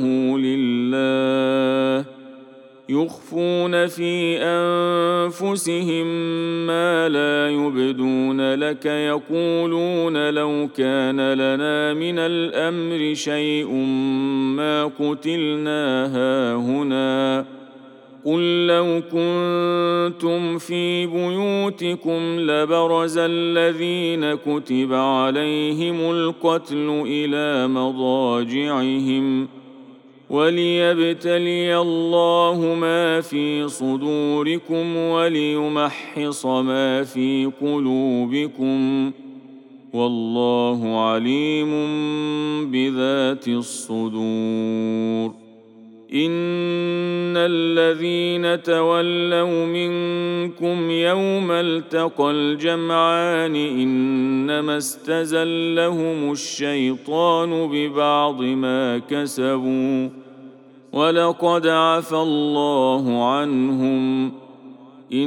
لله يخفون في أنفسهم ما لا يبدون لك يقولون لو كان لنا من الأمر شيء ما قتلنا هاهنا قل لو كنتم في بيوتكم لبرز الذين كتب عليهم القتل إلى مضاجعهم وليبتلي الله ما في صدوركم وليمحص ما في قلوبكم والله عليم بذات الصدور. إن الذين تولوا منكم يوم التقى الجمعان إنما استزلهم الشيطان ببعض ما كسبوا ولقد عفا الله عنهم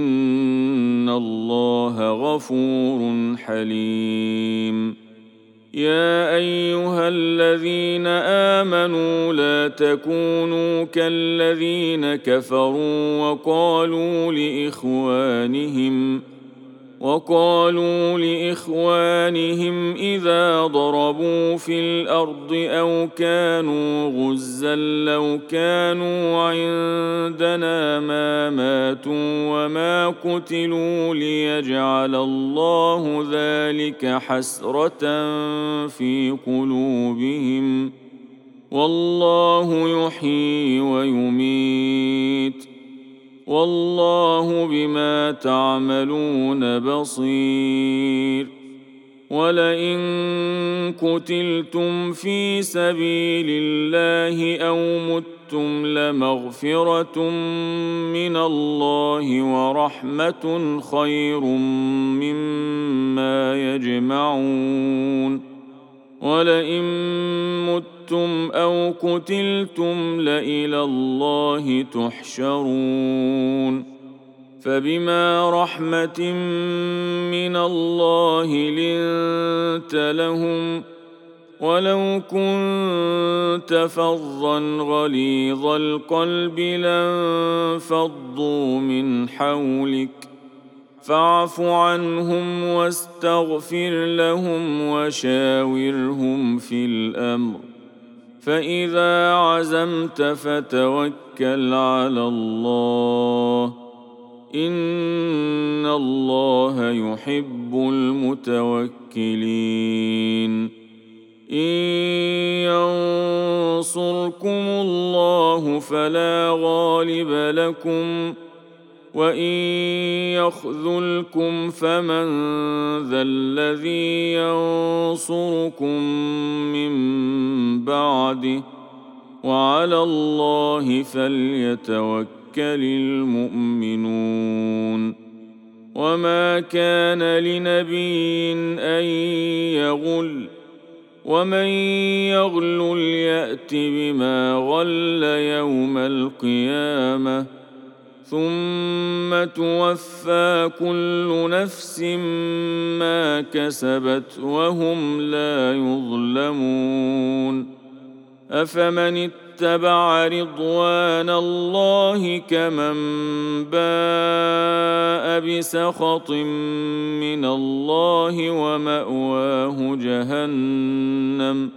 إن الله غفور حليم. يا أيها الذين آمنوا لا تكونوا كالذين كفروا وقالوا لإخوانهم وقالوا لإخوانهم إذا ضربوا في الأرض أو كانوا غزا لو كانوا عندنا ما ماتوا وما قتلوا ليجعل الله ذلك حسرة في قلوبهم والله يحيي ويميت والله بما تعملون بصير ولئن قتلتم في سبيل الله أو متم لمغفرة من الله ورحمة خير مما يجمعون ولئن متم أو قتلتم لإلى الله تحشرون فبما رحمة من الله لنت لهم ولو كنت فظا غليظ القلب لانفضوا من حولك فاعف عنهم واستغفر لهم وشاورهم في الأمر فإذا عزمت فتوكل على الله إن الله يحب المتوكلين إن ينصركم الله فلا غالب لكم وإن يخذلكم فمن ذا الذي ينصركم من بعده وعلى الله فليتوكل المؤمنون وما كان لنبي أن يغل ومن يغل يأت بما غل يوم القيامة ثم توفى كل نفس ما كسبت وهم لا يظلمون أفمن اتبع رضوان الله كمن باء بسخط من الله ومأواه جهنم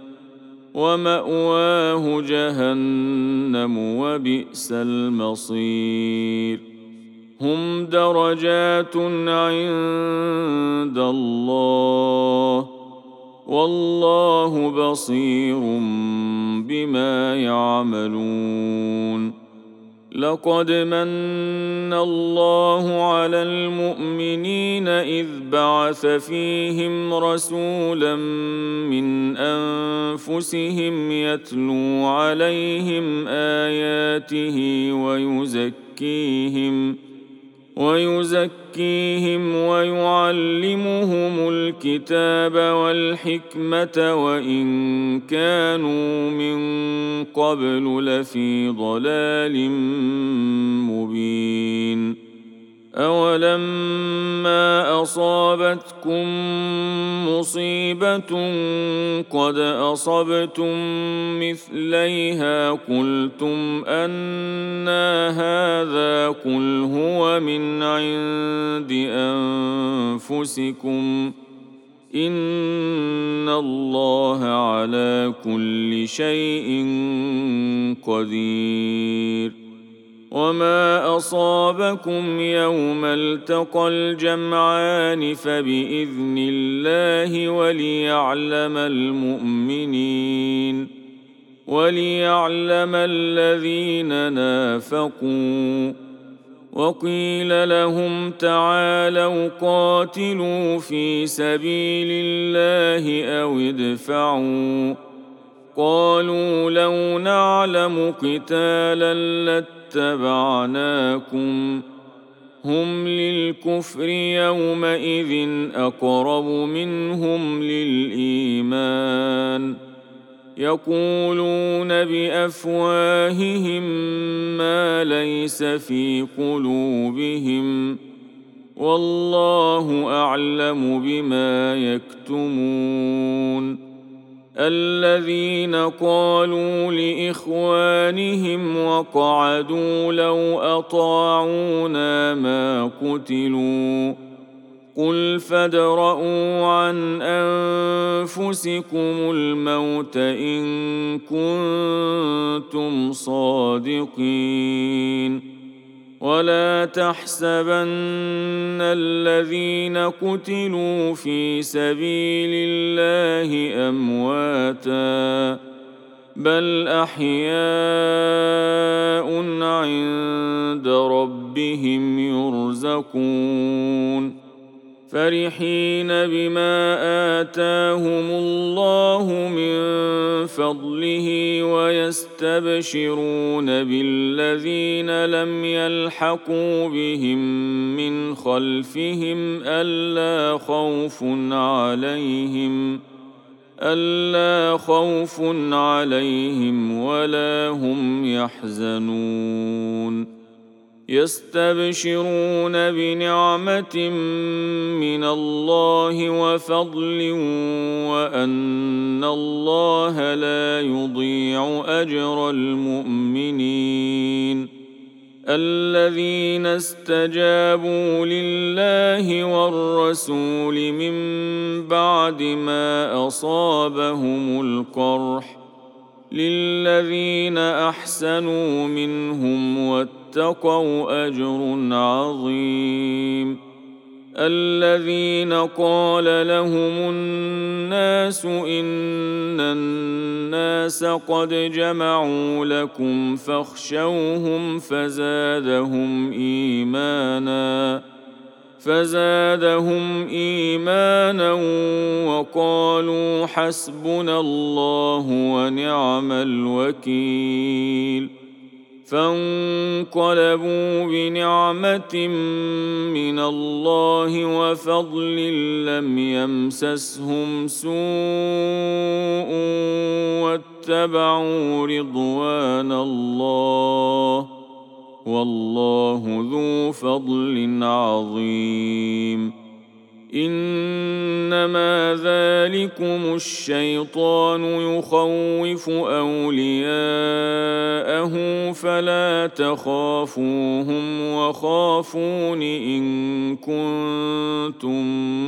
ومأواه جهنم وبئس المصير هم درجات عند الله والله بصير بما يعملون لقد من الله على المؤمنين إذ بعث فيهم رسولا من أنفسهم يتلو عليهم آياته ويزكيهم ويزكيهم ويعلمهم الكتاب والحكمة وإن كانوا من قبل لفي ضلال مبين أولما أصابتكم مصيبة قد أصبتم مثليها قلتم أنى هذا قل هو من عند أنفسكم إن الله على كل شيء قدير وما أصابكم يوم التقى الجمعان فبإذن الله وليعلم المؤمنين وليعلم الذين نافقوا وقيل لهم تعالوا قاتلوا في سبيل الله أو ادفعوا قالوا لو نعلم قتالا لاتبعناكم هم للكفر يومئذ أقرب منهم للإيمان يقولون بأفواههم ما ليس في قلوبهم والله أعلم بما يكتمون الذين قالوا لإخوانهم وقعدوا لو أطاعونا ما قتلوا قل فادرءوا عن أنفسكم الموت إن كنتم صادقين ولا تحسبن الذين قتلوا في سبيل الله أمواتا بل أحياء عند ربهم يرزقون فرحين بما آتاهم الله من فضله ويستبشرون بالذين لم يلحقوا بهم من خلفهم ألا خوف عليهم ألا خوف عليهم ولا هم يحزنون يستبشرون بنعمة من الله وفضل وأن الله لا يضيع أجر المؤمنين الذين استجابوا لله والرسول من بعد ما أصابهم القرح للذين أحسنوا منهم واتقوا أجر عظيم الذين قال لهم الناس إن الناس قد جمعوا لكم فاخشوهم فزادهم إيمانا فزادهم إيمانا وقالوا حسبنا الله ونعم الوكيل فانقلبوا بنعمة من الله وفضل لم يمسسهم سوء واتبعوا رضوان الله والله ذو فضل عظيم إنما ذلكم الشيطان يخوف أولياءه فلا تخافوهم وخافون إن كنتم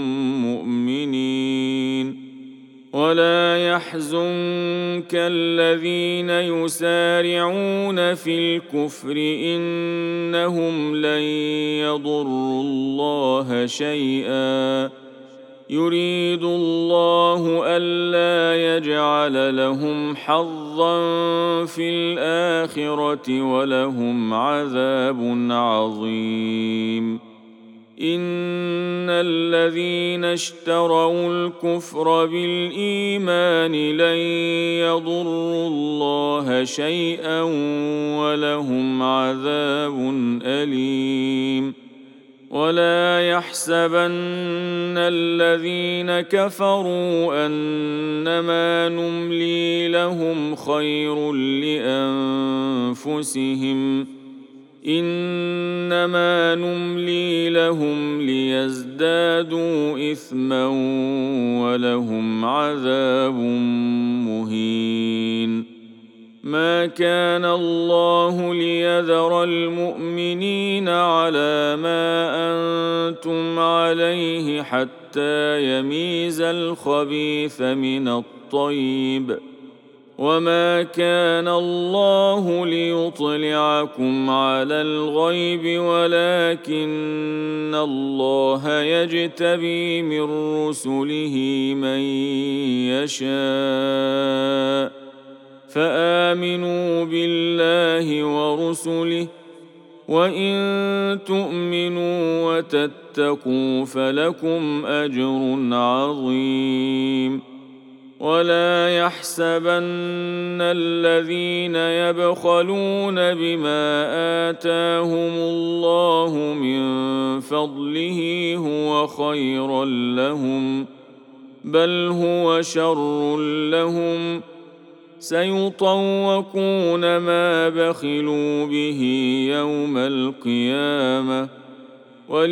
مؤمنين ولا يحزنك الذين يسارعون في الكفر إنهم لن يضروا الله شيئا يريد الله ألا يجعل لهم حظا في الآخرة ولهم عذاب عظيم إن الذين اشتروا الكفر بالإيمان لن يضروا الله شيئا ولهم عذاب أليم ولا يحسبن الذين كفروا أنما نملي لهم خير لأنفسهم إنما نملي لهم ليزدادوا إثما ولهم عذاب مهين ما كان الله ليذر المؤمنين على ما أنتم عليه حتى يميز الخبيث من الطيب وما كان الله ليطلعكم على الغيب ولكن الله يجتبي من رسله من يشاء فآمنوا بالله ورسله وإن تؤمنوا وتتقوا فلكم أجر عظيم ولا يحسبن الذين يبخلون بما آتاهم الله من فضله هو خيرا لهم بل هو شر لهم سيطوقون ما بخلوا به يوم القيامة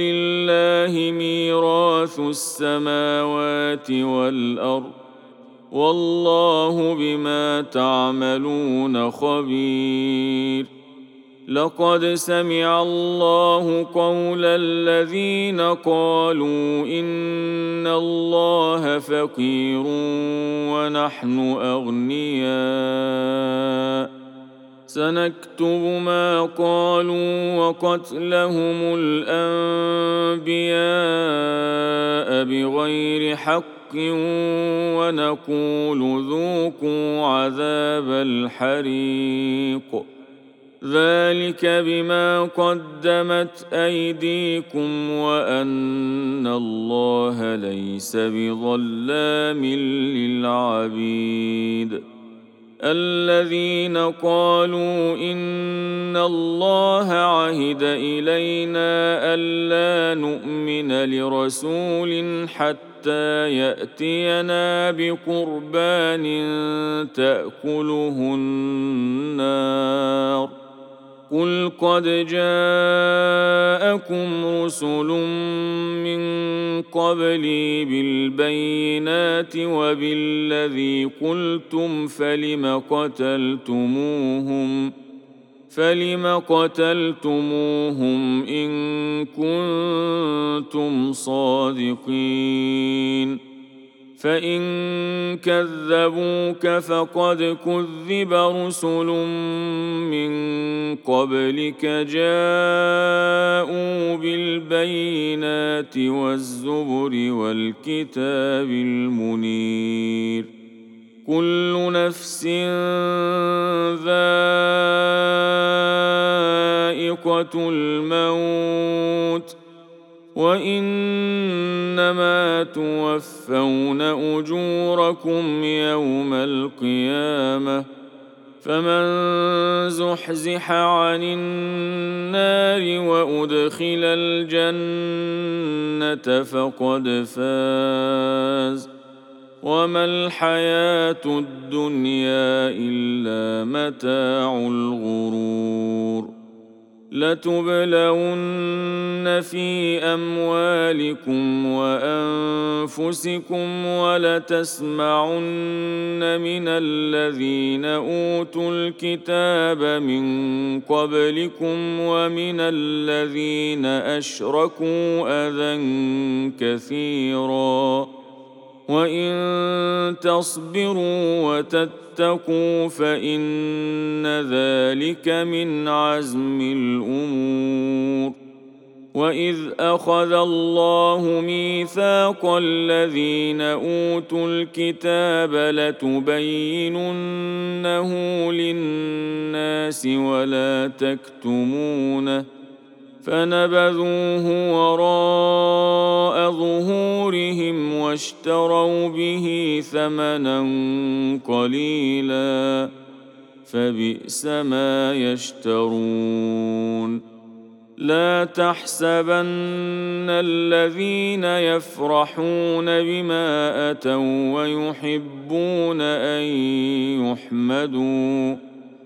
ولله ميراث السماوات والأرض والله بما تعملون خبير. لقد سمع الله قول الذين قالوا إن الله فقير ونحن أغنياء، سنكتب ما قالوا وقتلهم الأنبياء بغير حق ونقول ذوقوا عذاب الحريق، ذلك بما قدمت أيديكم وأن الله ليس بظلام للعبيد. الذين قالوا إن الله عهد إلينا ألا نؤمن لرسول حتى يأتينا بقربان تأكله النار، قل قد جاءكم رسل من قبلي بالبينات وبالذي قلتم فلم قتلتموهم فلم قتلتموهم إن كنتم صادقين؟ فإن كذبوك فقد كذب رسل من قبلك جاءوا بالبينات والزبر والكتاب المنير، كل نفس ذائقة الموت وإنما توفون أجوركم يوم القيامة، فمن زحزح عن النار وأدخل الجنة فقد فاز، وما الحياة الدنيا إلا متاع الغرور. لتبلون في أموالكم وأنفسكم ولتسمعن من الذين أوتوا الكتاب من قبلكم ومن الذين أشركوا أذى كثيرا، وإن تصبروا وتتقوا فإن ذلك من عزم الأمور. وإذ أخذ الله ميثاق الذين أوتوا الكتاب لتبيننه للناس ولا تكتمونه، فنبذوه وراء ظهورهم واشتروا به ثمنا قليلا، فبئس ما يشترون. لا تحسبن الذين يفرحون بما أتوا ويحبون أن يحمدوا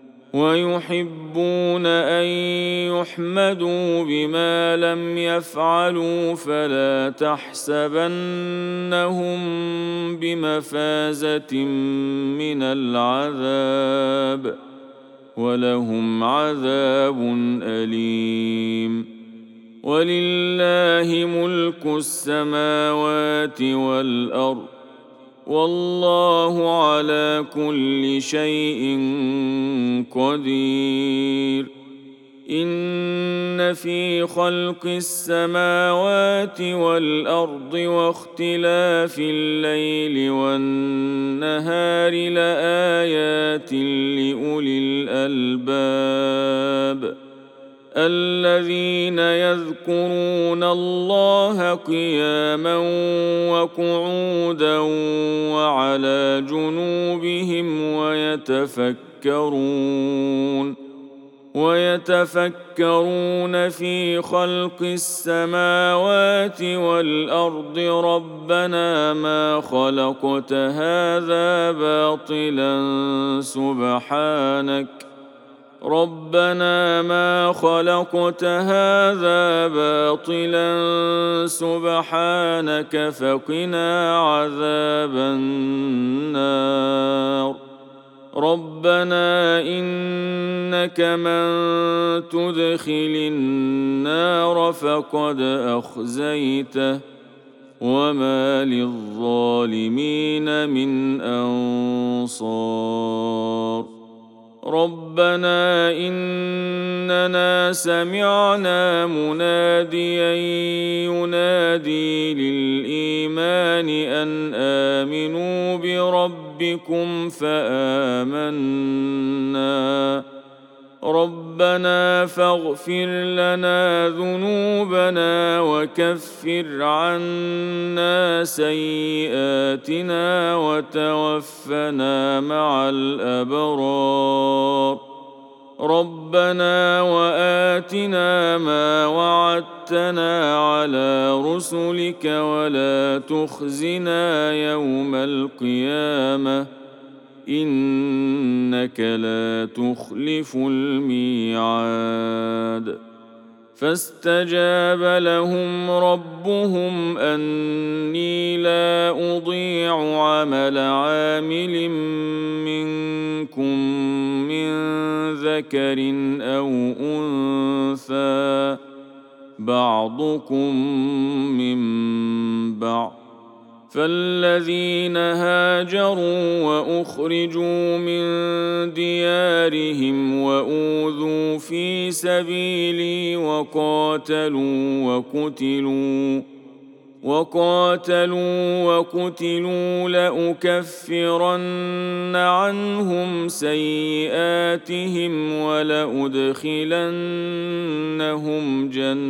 ويحبون أن يحمدوا بما لم يفعلوا فلا تحسبنهم بمفازة من العذاب، ولهم عذاب أليم. ولله ملك السماوات والأرض، والله على كل شيء قدير. إن في خلق السماوات والأرض واختلاف الليل والنهار لآيات لأولي الألباب، الذين يذكرون الله قياما وقعودا وعلى جنوبهم ويتفكرون ويتفكرون في خلق السماوات والأرض ربنا ما خلقت هذا باطلا سبحانك ربنا ما خلقت هذا باطلا سبحانك فقنا عذاب النار. ربنا إنك من تدخل النار فقد أخزيته وما للظالمين من أنصار. ربنا إننا سمعنا مناديا ينادي للإيمان أن آمنوا بربكم فآمنا. ربنا فاغفر لنا ذنوبنا وكفر عنا سيئاتنا وتوفنا مع الأبرار. ربنا وآتنا ما وعدتنا على رسلك ولا تخزنا يوم القيامة إنك لا تخلف الميعاد. فاستجاب لهم ربهم أني لا أضيع عمل عامل منكم من ذكر أو أنثى بعضكم من بعض. فالذين هاجروا وأخرجوا من ديارهم وأوذوا في سبيلي وقاتلوا وقتلوا وقاتلوا وقتلوا لأكفرن عنهم سيئاتهم ولأدخلنهم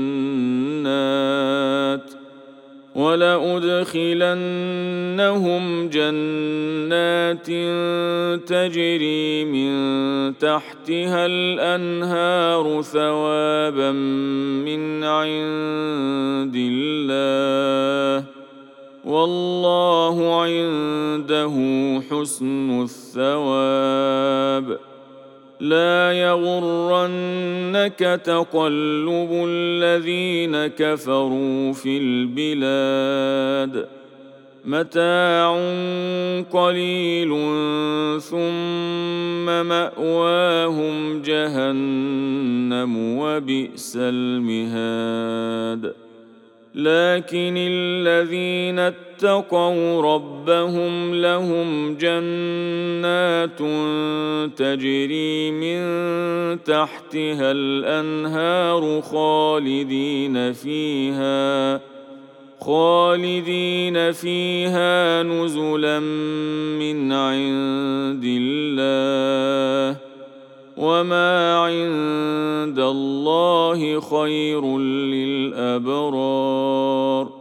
جنات ولأدخلنهم جنات تجري من تحتها الأنهار ثوابا من عند الله والله عنده حسن الثواب. لا يغرنك تقلب الذين كفروا في البلاد متاع قليل ثم مأواهم جهنم وبئس المهاد. لكن الذين اتقوا ربهم لهم جنات تجري من تحتها الأنهار خالدين فيها خالدين فيها نزلا من عند الله وما عند الله خير للأبرار.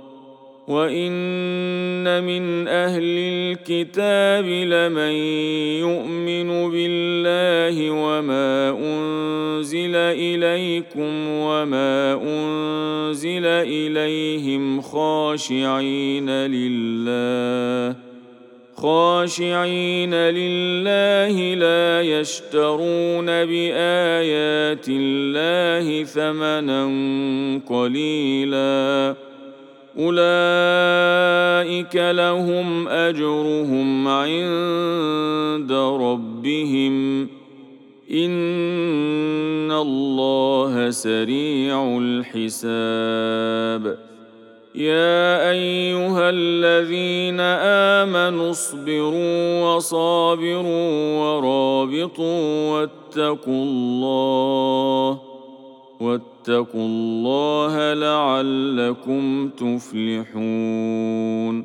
وإن من أهل الكتاب لمن يؤمن بالله وما أنزل إليكم وما أنزل إليهم خاشعين لله خاشعين لله لا يشترون بآيات الله ثمنا قليلا أولئك لهم أجرهم عند ربهم إن الله سريع الحساب. يا أيها الذين آمنوا اصبروا وصابروا ورابطوا واتقوا الله واتقوا الله لعلكم تفلحون.